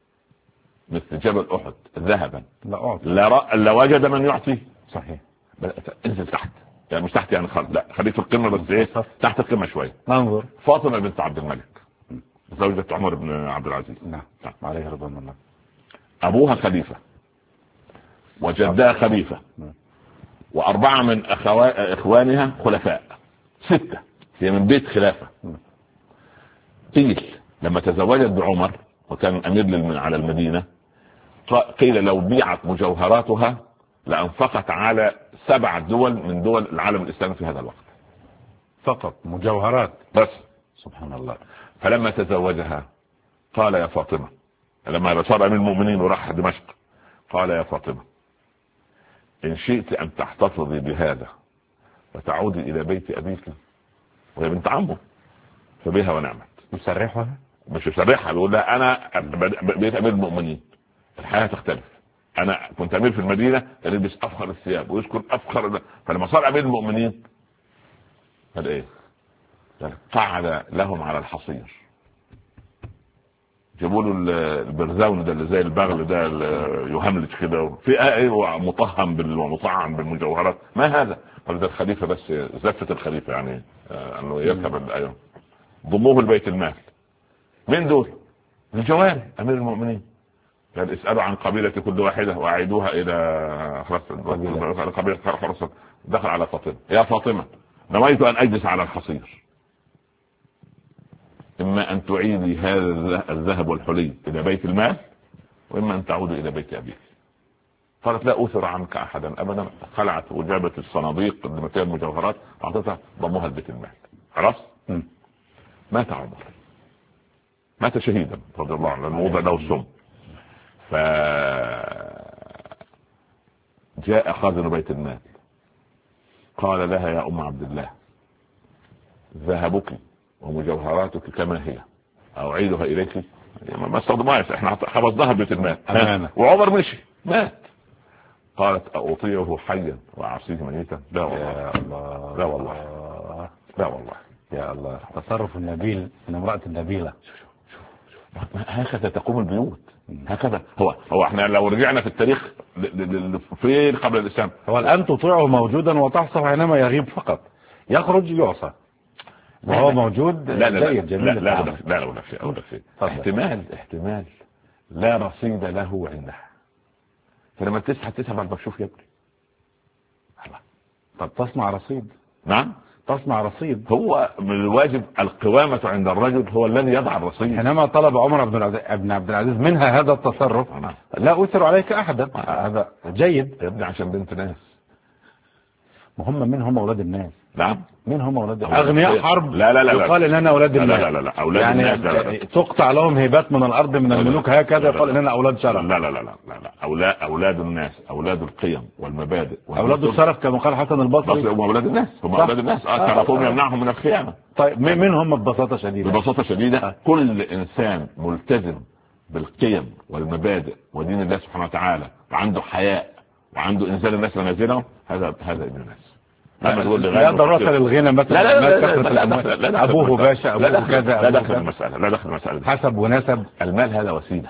مثل جبل أحد ذهبا لوجد من يعطي. صحيح. انزل تحت، يعني مش تحت يعني لا خليك في القمة، بس ايه تحت القمة شوية. انظر فاطمة بنت عبد الملك زوجة عمر بن عبد العزيز. نعم عليه رضوان الله. أبوها خليفة وجدها خليفة و4 من إخوانها خلفاء، 6. هي من بيت خلافة. قيل لما تزوجت بعمر وكان أمير على المدينة، قيل لو بيعت مجوهراتها لأنفقت على 7 دول من دول العالم الإسلامي في هذا الوقت. فقط مجوهرات بس. سبحان الله. فلما تزوجها قال يا فاطمة، لما صار أمير المؤمنين وراح دمشق، قال يا فاطمة إن شئت أن تحتفظي بهذا وتعودي إلى بيت أبيك، وهي بنت عمه، فبها ونعمت. يسرحها؟ مش يسرحها، بيقول لها أنا بيت أمير المؤمنين، الحياة تختلف. أنا كنت أمير في المدينة يلبس أفخر الثياب ويسكن أفخر، فلما صار أمير المؤمنين قال إيه؟ قعد لهم على الحصير، جابوا له البرزاون ده اللي زي البغل ده يهملج كده في مطهم ومطعم بالمجوهرات. ما هذا؟ قال ده الخليفة بس، زفة الخليفة يعني انه يركب الايام. ضموه البيت المال. من دول؟ من جواري امير المؤمنين. قال اسألوا عن قبيلة كل واحدة واعيدوها الى قبيلة. خلاص دخل على فاطمة. يا فاطمة نويت أن أجلس على الحصير، إما أن تعيدي هذا الذهب والحلي إلى بيت المال، وإما أن تعودي إلى بيت أبيك. قالت لا أثر عنك أحدا أبدا. خلعت وجابت الصناديق اللي فيها المجوهرات، أعطتها ضموها لبيت المال. خلاص. مات عمر، مات شهيدا رضي الله عنه، الموضع له السم. جاء خازن بيت المال قال لها يا أم عبد الله ذهبك ومجوهراتك كما هي أعيدها إليك؟ ما استخدمهاش، احنا حفظناها بيت المال. وعمر مشي مات. قالت أطيعه حيا وأعصيه ميتا؟ لا والله. لا والله. لا والله. يا الله، تصرف النبيل من امرأة النبيلة. هكذا تقوم البيوت، هكذا. هو احنا لو رجعنا في التاريخ فين قبل الإسلام؟ هو الآن تطيعه موجودا وتحصل حينما يغيب فقط، يخرج يعصى وهو موجود. لا لا لا لا لا شيء. احتمال لا رصيد له عندها، فلما تسحب على المكشوف يبكي. طب تصنع رصيد. نعم تصنع رصيد. هو من الواجب القوامة عند الرجل، هو الذي يضع الرصيد. حينما طلب عمر بن عبد العزيز منها هذا التصرف، لا أثر عليك أحدا، هذا جيد يا ابني عشان بنت ناس. مهم من هم أولاد الناس. نعم من هم أولاد أغنياء حرب. لا يقال إننا أولاد الناس. لا أولاد يعني الناس. تقطع لهم هيبات من الأرض من الملوك هكذا، يقال إننا أولاد شرف. لا أولاد الناس، أولاد القيم والمبادئ. أولاد الشرف كما قال حسن البصري، هم أولاد الناس، هم أولاد الناس. شرفهم يمنعهم من الخيانة. طيب من هم ببساطة شديدة؟ كل إنسان ملتزم بالقيم والمبادئ ودين الله سبحانه وتعالى، وعنده حياء وعنده إنزال الناس منازلهم، هذا ابن الناس. لا ضرورة للغنى مثلا. لا أبوه باشا، أبوه كذا. لا دخل المسألة. حسب ونسب. المال هذا وسيلة،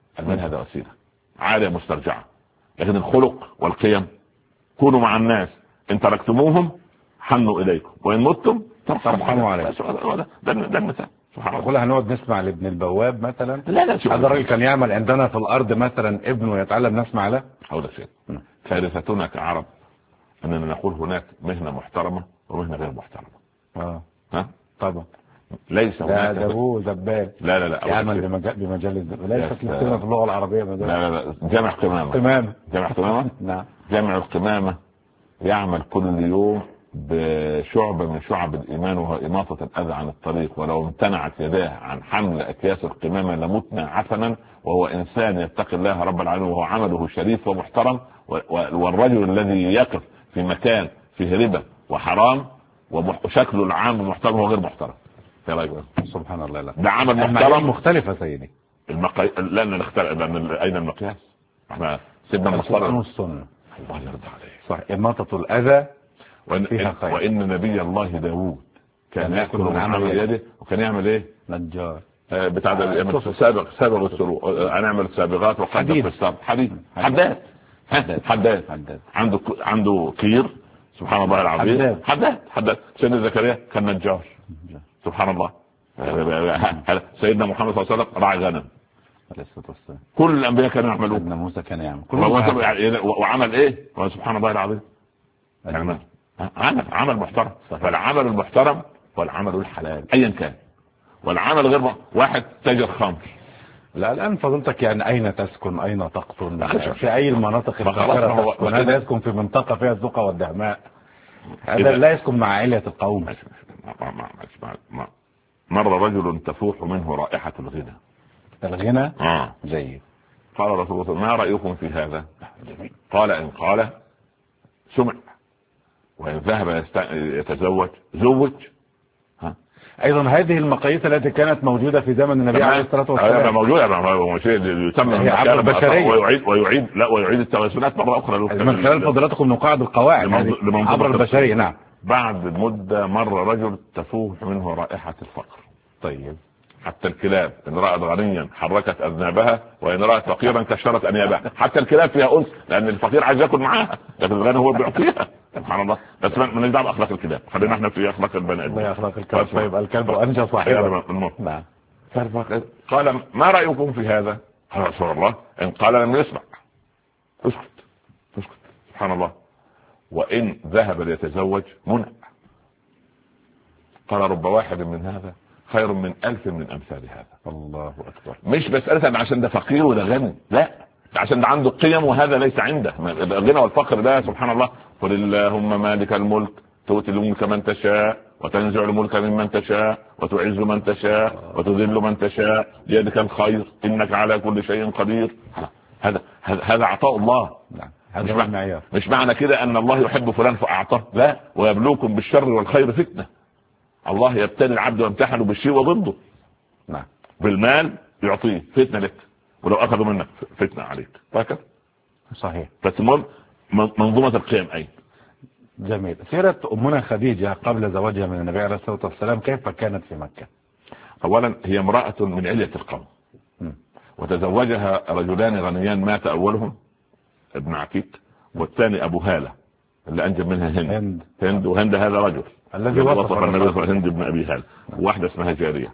عادة مسترجعة، لكن الخلق والقيم كونوا مع الناس، إن تركتموهم حنوا إليكم، وإن متم ترحموا عليكم. ده المثال. أقول هنقعد نسمع لابن البواب مثلا. لا هذا الراجل كان يعمل عندنا في الأرض مثلا، ابنه يتعلم نسمع له. هذا شيء. كارثتنا كعرب أننا نقول هناك مهنة محترمة ومهنة غير محترمة. طبعا. ليس هناك. ده هو زبال. لا يعمل بمجال الزبال. ليست كلمة في اللغة العربية مجال. لا جامع قمامة. نعم. جامع القمامة يعمل كل يوم بشعبة من شعب الإيمان، وهو إماطة الأذى عن الطريق، ولو امتنعت يداه عن حمل أكياس القمامة لمتنا عفنا، وهو إنسان يتقي الله رب العالمين، وهو عمله شريف ومحترم. والرجل الذي يقف في مكان فيه ربا وحرام وشكله العام محترم وهو غير محترم. سبحان الله. لا ده عمل محترم. مختلفة سيدي. لا نختلف. أين المقياس؟ احنا سيدنا القرآن والسنة. الله يرضى عليه. صح. إماطة الأذى. وإن نبي الله داود كان يأكل من عمل يده، وكان يعمل ايه؟ نجار. بتاع سابق السروق. هنعمل سابغات وقدر في السابق. حداد. عنده كير. سبحان الله العظيم. حداد. سيدنا زكريا كان نجار. سبحان الله. سيدنا محمد صلى الله عليه وسلم راعي غنم. كل الأنبياء كانوا يعملون. سيدنا موسى كان يعمل. وعمل ايه؟ سبحان الله العظيم. عمل محترم. فالعمل المحترم والعمل الحلال ايا كان، والعمل غير واحد تاجر خمر. لا الآن فضلتك يعني أين تسكن، أين تقطن، في أي المناطق الفاخرة تسكن؟ هذا يسكن في منطقة فيها الزقة والدهماء، هذا لا يسكن مع عائلة القوم. مر رجل تفوح منه رائحة الغنى. جيد. قال رسول الله ما رأيكم في هذا؟ قال إن قال سمع، وإن ذهب يتزوج زوج. ايضا هذه المقاييس التي كانت موجودة في زمن النبي عليه الصلاة والسلام موجودة. يسمى عبر البشرية، ويعيد التوازنات مرة أخرى من خلال فضلاتكم نقاعد القواعد عبر البشرية. نعم. بعد مدة مر رجل تفوح منه رائحة الفقر. طيب. حتى الكلاب إن رأت غنيا حركت أذنابها، وإن رأت فقيرا كشرت أنيابها. حتى الكلاب فيها أنس، لأن الفقير عايز ياكل معاها، لكن الغني هو بيعطيها. سبحان الله. بس من دعوة أخلاق الكلاب، خلينا احنا في أخلاق البني آدم. أخلاق الكلاب. طيب الكلب أنجى صاحبه. نعم. قال ما رأيكم في هذا؟ قال رسول الله إن قال لم يسمع اسكت. سبحان الله. وإن ذهب ليتزوج منع. قال رب واحد من هذا خير من 1000 من امثال هذا. الله اكبر. مش مسألة عشان ده فقير وده غني، لا، عشان ده عنده قيم وهذا ليس عنده. الغنى والفقر ده سبحان الله. قل اللهم مالك الملك تؤتي الملك من تشاء وتنزع الملك ممن تشاء وتعز من تشاء وتذل من تشاء بيدك الخير انك على كل شيء قدير. هذا عطاء الله. مش معنى كده ان الله يحب فلان فاعطاه، لا، ويبلوكم بالشر والخير فتنه. الله يبتلي العبد ويمتحنه بالشيء وضده. نعم. بالمال يعطيه فتنه لك، ولو اخذوا منك فتنه عليك، هكذا. صحيح. فتمر منظومه القيم. اي جميل. سيرة أمنا خديجة قبل زواجها من النبي عليه الصلاة والسلام كيف كانت في مكة؟ أولا هي امرأة من علية القوم، وتزوجها رجلان غنيان، مات أولهم ابن عتيق والثاني أبو هالة اللي أنجب منها هند وهند هذا رجل الذي وصف النبي هند بن أبي هالة، وواحدة اسمها جارية.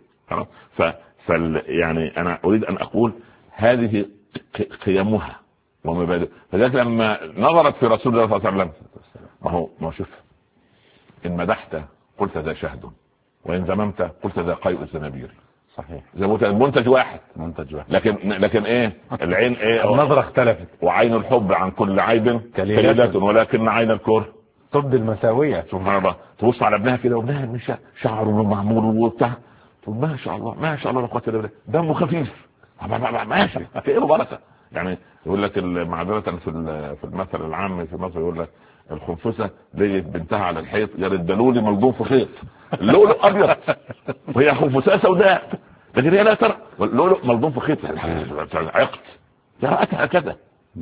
يعني أنا أريد أن أقول هذه قيمها ومبادئ. فذلك لما نظرت في رسول الله صلى الله عليه وسلم، ما هو شوف، إن مدحت قلت ذا شهد وإن ذممت قلت ذا قيء الزنابير. صحيح. زي منتج واحد. لكن ايه العين ايه النظرة اختلفت. وعين الحب عن كل عيب كليلة ولكن عين الكره تبدي المساوية. سبحان الله. تبص على ابنها كده وابنها مش شعره ومعمول وبتاع، تقول ما شاء الله ما شاء الله لا قوة الا بالله، دمه خفيف ماشي في بركة. يعني يقول لك معذرة في المثل العام في مصر يقول لك الخنفسة لقيت بنتها على الحيط قالت دلولي ملضوم في خيط، اللؤلؤ ابيض وهي خنفساء سوداء، لكن هي لا ترى اللؤلؤ ملضوم في خيط عقد. رأتها كذا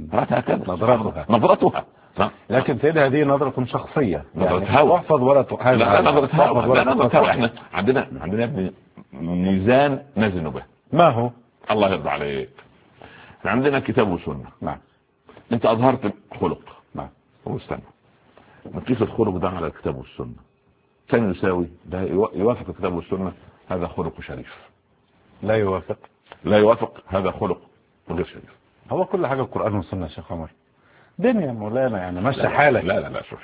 نظرتها. لكن سيدة هذه نظرة شخصية، نظرة هوى. تحفظ ولا تحفظ. لا نظرة هوى. احنا عندنا يا ابني ميزان نزن به. ما هو؟ الله يرضى عليك. عندنا كتاب وسنة. نعم. انت اظهرت خلق. نعم. واستنى نقيس الخلق ده على الكتاب والسنة، كان يساوي ده يوافق الكتاب والسنة هذا خلق شريف، لا يوافق هذا خلق غير شريف. هو كل حاجة القرآن والسنة يا شيخ عمر دنيا مولانا، يعني ماشي حالك. لا شوف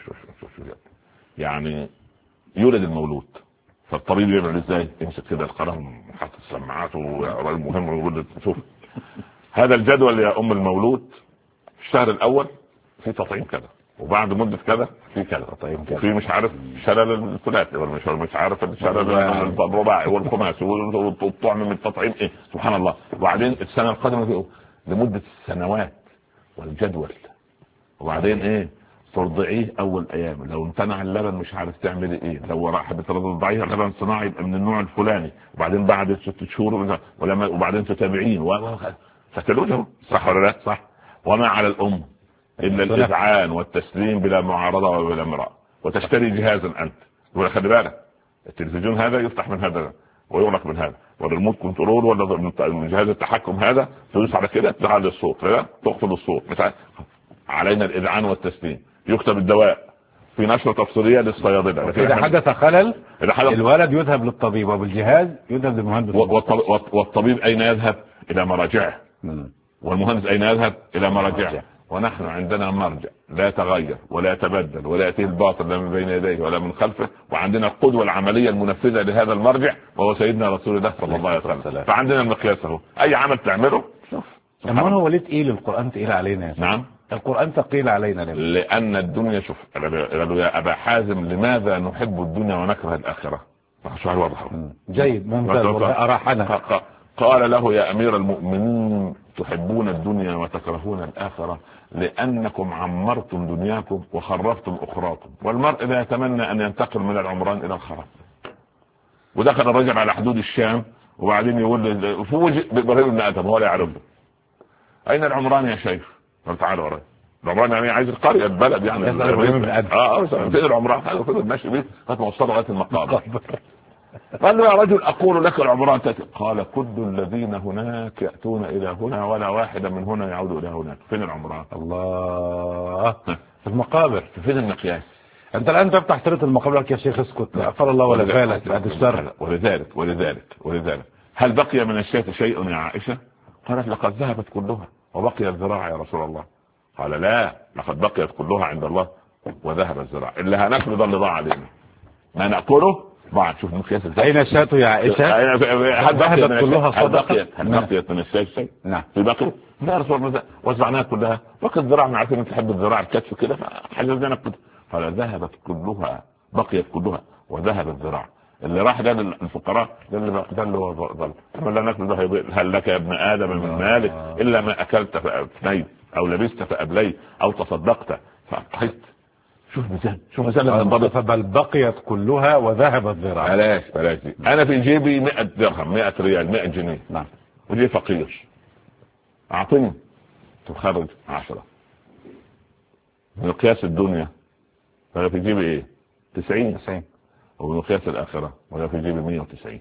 يعني يولد المولود، فالطبيب يعمل ازاي؟ يمسك كده القلم حط السماعات وراجل مهم ويقول شوف هذا الجدول يا ام المولود الشهر الاول في تطعيم كذا، وبعد مدة كذا في كذا تطعيم كذا، في مش عارف شلل الثلاثي ولا مش عارف الشلل الرباعي والخماسي والطعم من التطعيم ايه. سبحان الله. وبعدين السنة القادمة لمدة السنوات والجدول، وبعدين ايه ترضعيه اول ايام، لو امتنع اللبن مش عارف تعمل ايه، لو راح بترضعيه لبن صناعي يبقى من النوع الفلاني، وبعدين بعد 6 شهور وبعدين تتابعين فتلوجه. صح ولا لا؟ صح. وما على الام الا الاذعان والتسليم بلا معارضه وبلا امراه، وتشتري جهازا انت ولا خلي بالك التلفزيون هذا يفتح من هذا ويغلق من هذا، والريموت كنترول ولا من جهاز التحكم هذا تدوس على كده تعلي الصوت تخفض الصوت. علينا الاذعان والتسليم. يكتب الدواء في نشرة تفصيلية للصيادلة، إذا حدث خلل الولد يذهب للطبيب وبالجهاز يذهب للمهندس. والطبيب أين يذهب؟ إلى مراجعه. والمهندس أين يذهب؟ إلى مراجعه. ونحن عندنا مرجع لا يتغير ولا يتبدل ولا يأتيه الباطل لا من بين يديه ولا من خلفه، وعندنا القدوة العملية المنفذة لهذا المرجع وهو سيدنا رسول الله صلى الله عليه وسلم. فعندنا المقياس اهو، أي عمل تعمله. أما هو ليه تقيل القرآن تقيل علينا؟ نعم القرآن ثقيل علينا لأن الدنيا شوف يا أبا حازم لماذا نحب الدنيا ونكره الآخرة؟ سؤال واضح جيد ممتاز أراحنا. قال له يا أمير المؤمنين تحبون الدنيا وتكرهون الآخرة لأنكم عمرتم دنياكم وخرفتم أخراكم، والمرء لا يتمنى أن ينتقل من العمران إلى الخراب. ودخل الرجل على حدود الشام وبعدين يقول فوجئ بإبراهيم بن آدم وهو لا يعرفه. أين العمران يا شيخ؟ قال تعالى وراي. العمران يعني عايز القرية البلد يعني فين العمران؟ هذا فضل ماشي بيه لغاية ما وصلوا لغاية المقابر. قال له يا رجل أقول لك العمران تأتي. قال كل الذين هناك يأتون إلى هنا ولا واحدة من هنا يعود إلى هناك. فين العمران؟ الله في المقابر. فين المقياس؟ أنت الآن تفتح سيرة المقابر لك يا شيخ اسكت أغفر الله ولا بالك بعد الشر. ولذلك هل بقي من الشاة شيء يا عائشة؟ قالت لقد ذهبت كلها وبقي الذراع يا رسول الله. قال لا لقد بقيت كلها عند الله وذهب الذراع. اللي هناكله ده اللي ضاع علينا، ما نأكله بعد شوف مقياس أين الشاة يا عائشة؟ ذهبت كلها صدقة؟ هل بقيت من الشاة شيء؟ نعم. في بقي؟ لا رسول الله وزعناها كلها، وقد ذراعنا عارفين تحب الذراع الكتف كده فحجزنا كده. قال ذهبت كلها، بقيت كلها وذهب الذراع. اللي راح ده للفقراء ده اللي هو ظل. لا ناكل ده. هل لك يا ابن ادم من مالك الا ما اكلت فافنيت او لبست فابليت او تصدقت فابقيت. شوف مثال بل بقيت كلها وذهب الذراع. بلاش دي. انا في جيبي 100 درهم 100 ريال 100 جنيه. نعم. ودي فقير اعطني تخرج 10 من قياس الدنيا. فانا في جيبي ايه 90 ومن قياس الاخره وانا في جيبي 190.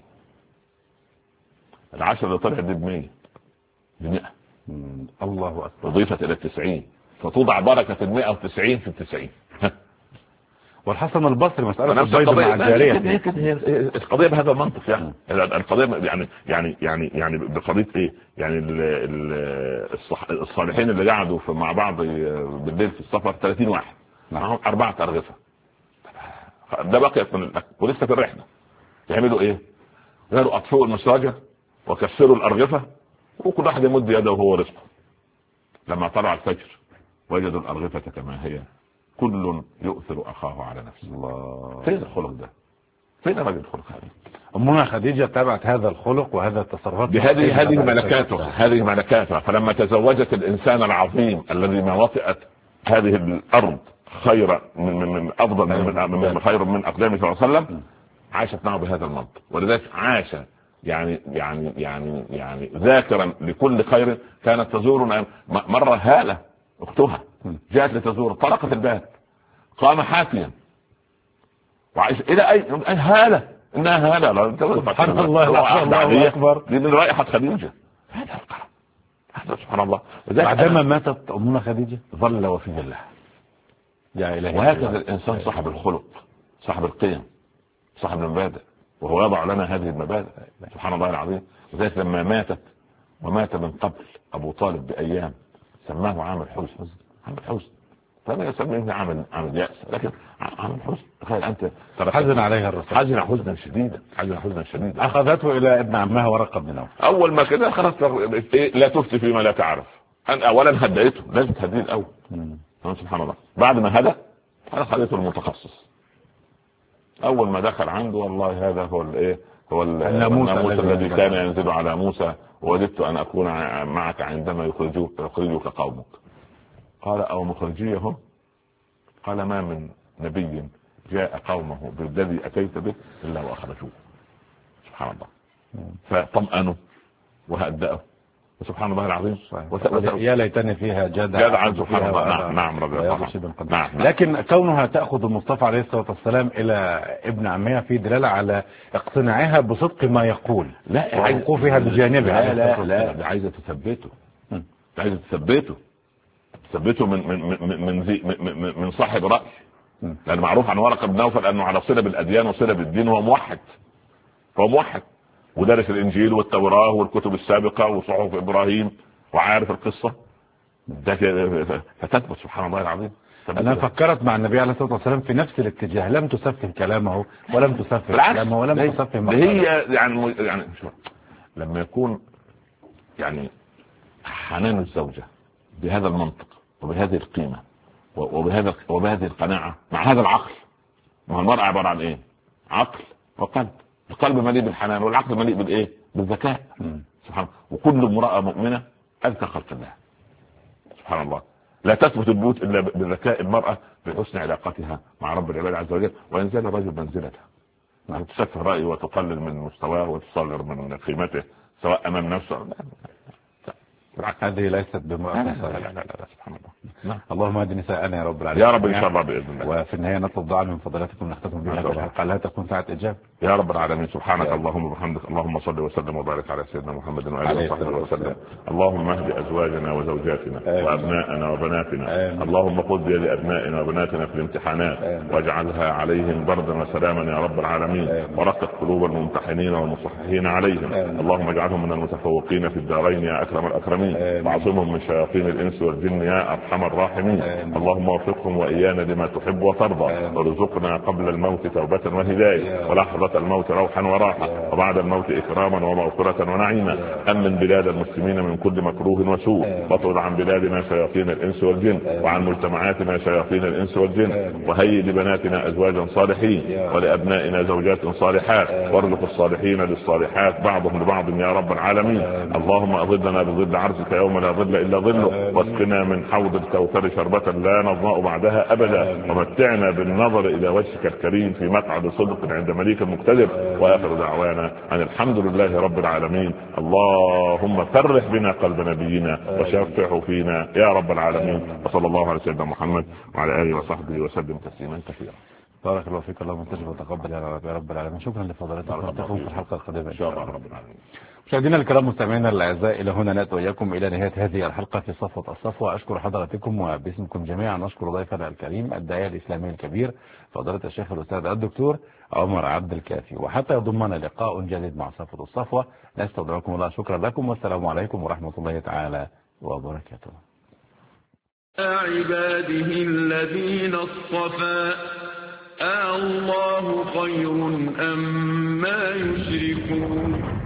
ال10 اللي طلعت دي ب100 الله اكبر اضيفت الى 90 فتوضع بركه 190 في 90. والحسن البصري مسألة البيض مع الجارية هي القضية بهذا المنطق يعني. القضية يعني بقضية ايه يعني الصالحين اللي قعدوا مع بعض بالليل في السفر 30 واحد معهم 4 أرغفة. ده بقي يكون الأكل ولسه في الرحلة يعملوا ايه؟ قالوا اطفئوا المسراجة وكسروا الأرغفة وكل واحد يمد يده وهو رزقه. لما طلع الفجر وجدوا الأرغفة كما هي، كل يؤثر أخاه على نفسه. الله. فين الخلق ده؟ فين رجل الخلق هذا؟ أمنا خديجة تابعت هذا الخلق وهذا التصرفات بهذه ملكاتها. فلما تزوجت الإنسان العظيم الذي ما وطئت هذه الأرض خير من أفضل من خير من أقدامه صلى الله عليه وسلم، عاشت معه بهذا المنطق. ولذلك عاش يعني ذاكرا لكل خير. كانت تزورنا مرة هالة اختها جاءت لتزور، طرقت الباب قام حافيا وعيش الى اي هالة انها هالة. سبحان الله اكبر. دي من رائحة خديجة. هذا القرب هذا سبحان الله. بعدما ماتت امنا خديجة ظل وفي الله. يا الهي. وهكذا الانسان صاحب الخلق صاحب القيم صاحب المبادئ، وهو يضع لنا هذه المبادئ سبحان الله العظيم. وذلك لما ماتت ومات من قبل ابو طالب بايام سماه عام الحزن. فما يسميه عام يأس، لكن عام الحزن. تخيل انت حزن عليها الرسول، حزنا شديدا. اخذته الى ابن عمها ورقة بن نوفل. اول ما كده خلاص لا تفتي فيما لا تعرف. اولا هديته، لازم تهديه الاول. سبحان الله. بعد ما هدى انا خليته المتخصص. اول ما دخل عنده والله هذا هو الناموس الذي كان ينزل على موسى، ووددت ان اكون معك عندما يخرجك قومك. قال او مخرجيهم؟ قال ما من نبي جاء قومه بالذي اتيت به الا واخرجوه. سبحان الله. فطمأنوا وهدأوا. وسبحان الله العظيم. يا ليتني فيها جدعا سبحان الله. نعم رضي الله عنه. لكن كونها تأخذ المصطفى عليه الصلاة والسلام إلى ابن عمها في دلالة على اقتناعها بصدق ما يقول، لا ووقوفها بجانبه. لا عايزة تثبته من صاحب رأي. لأن معروف عن ورقة بن نوفل أنه على صلة بالأديان وصلة بالدين، وهو موحد. ودرس الإنجيل والتوراة والكتب السابقة وصحف إبراهيم وعارف القصة. فتثبت سبحان الله العظيم. أنا فكرت مع النبي عليه الصلاة والسلام في نفس الاتجاه، لم تسفه كلامه ولم تسفه كلامه ولم تسفه مقاله. هي يعني لما يكون يعني حنان الزوجة بهذا المنطق وبهذه القيمة وبهذه القناعة مع هذا العقل. ما المرأة عبارة عن ايه؟ عقل وقلب. القلب مليء بالحنان والعقل مليء بالايه؟ بالذكاء. سبحان الله. وكل امرأة مؤمنة أذكى خلق الله. سبحان الله. لا تثبت البيوت الا بذكاء المرأة بحسن علاقتها مع رب العباد عز وجل، وينزل الرجل منزلته. تسفه رأيه وتقلل من مستواه وتصغر من قيمته سواء امام نفسه. هذه ليست بمؤسسة. لا سبحان الله. اللهم اهد نساءنا يا رب العالمين. يا رب ان شاء الله باذن الله. وفي النهايه نطلب دعاء من فضيلتكم نختتم بها الحلقه لا تكون ساعه اجابه. يا رب العالمين. سبحانك اللهم وبحمدك. اللهم صل وسلم وبارك على سيدنا محمد وآله وصحبه وسلم. اللهم اهد ازواجنا وزوجاتنا وابنائنا وبناتنا. اللهم خذ بيد ابنائنا وبناتنا في الامتحانات واجعلها عليهم بردا وسلاما يا رب العالمين. ورقق قلوب الممتحنين والمصححين عليهم. اللهم اجعلهم من المتفوقين في الدارين يا اكرم الاكرمين. واعصمهم من شياطين الانس والجن يا ارحم الراحمين. اللهم وفقهم وايانا لما تحب وترضى. وارزقنا قبل الموت توبة وهداية ولحظة وقت الموت روحا وراحة، وبعد الموت إكراما ومغفرة ونعيما. أمن بلاد المسلمين من كل مكروه وسوء، واطرد عن بلادنا شياطين الإنس والجن، وعن مجتمعاتنا شياطين الإنس والجن، وهيئ لبناتنا أزواجا صالحين، ولأبنائنا زوجات صالحات، وارزق الصالحين للصالحات بعضهم لبعض يا رب العالمين. اللهم أظلنا بظل عرشك يوم لا ظل إلا ظله، واسقنا من حوض الكوثر شربة لا نظمأ بعدها أبدا، ومتعنا بالنظر إلى وجهك الكريم في مقعد صدق عند مليك مقتدر. وآخر دعوانا أن الحمد لله رب العالمين. اللهم فرح بنا قلب نبينا وشفعه فينا يا رب العالمين. وصلى الله على سيدنا محمد وعلى آله وصحبه وسلم تسليما كثيرا. بارك الله فيك، اللهم انتجب وتقبل يا رب العالمين. شكرا لفضلاتكم، نلتقيكم في الحلقة القادمة إن شاء الله رب العالمين. مشاهدينا الكرام، مستمعينا الاعزاء، الى هنا ناتي واياكم الى نهايه هذه الحلقه في صفوه الصفوه. اشكر حضراتكم وباسمكم جميعا اشكر ضيفنا الكريم الداعيه الاسلامي الكبير فضيله الشيخ الاستاذ الدكتور عمر عبد الكافي. وحتى يضمنا لقاء جديد مع صفوه الصفوه، نستودعكم الله. شكرا لكم والسلام عليكم ورحمه الله تعالى وبركاته. عباده الذين اصطفى الله خير أما يشركون.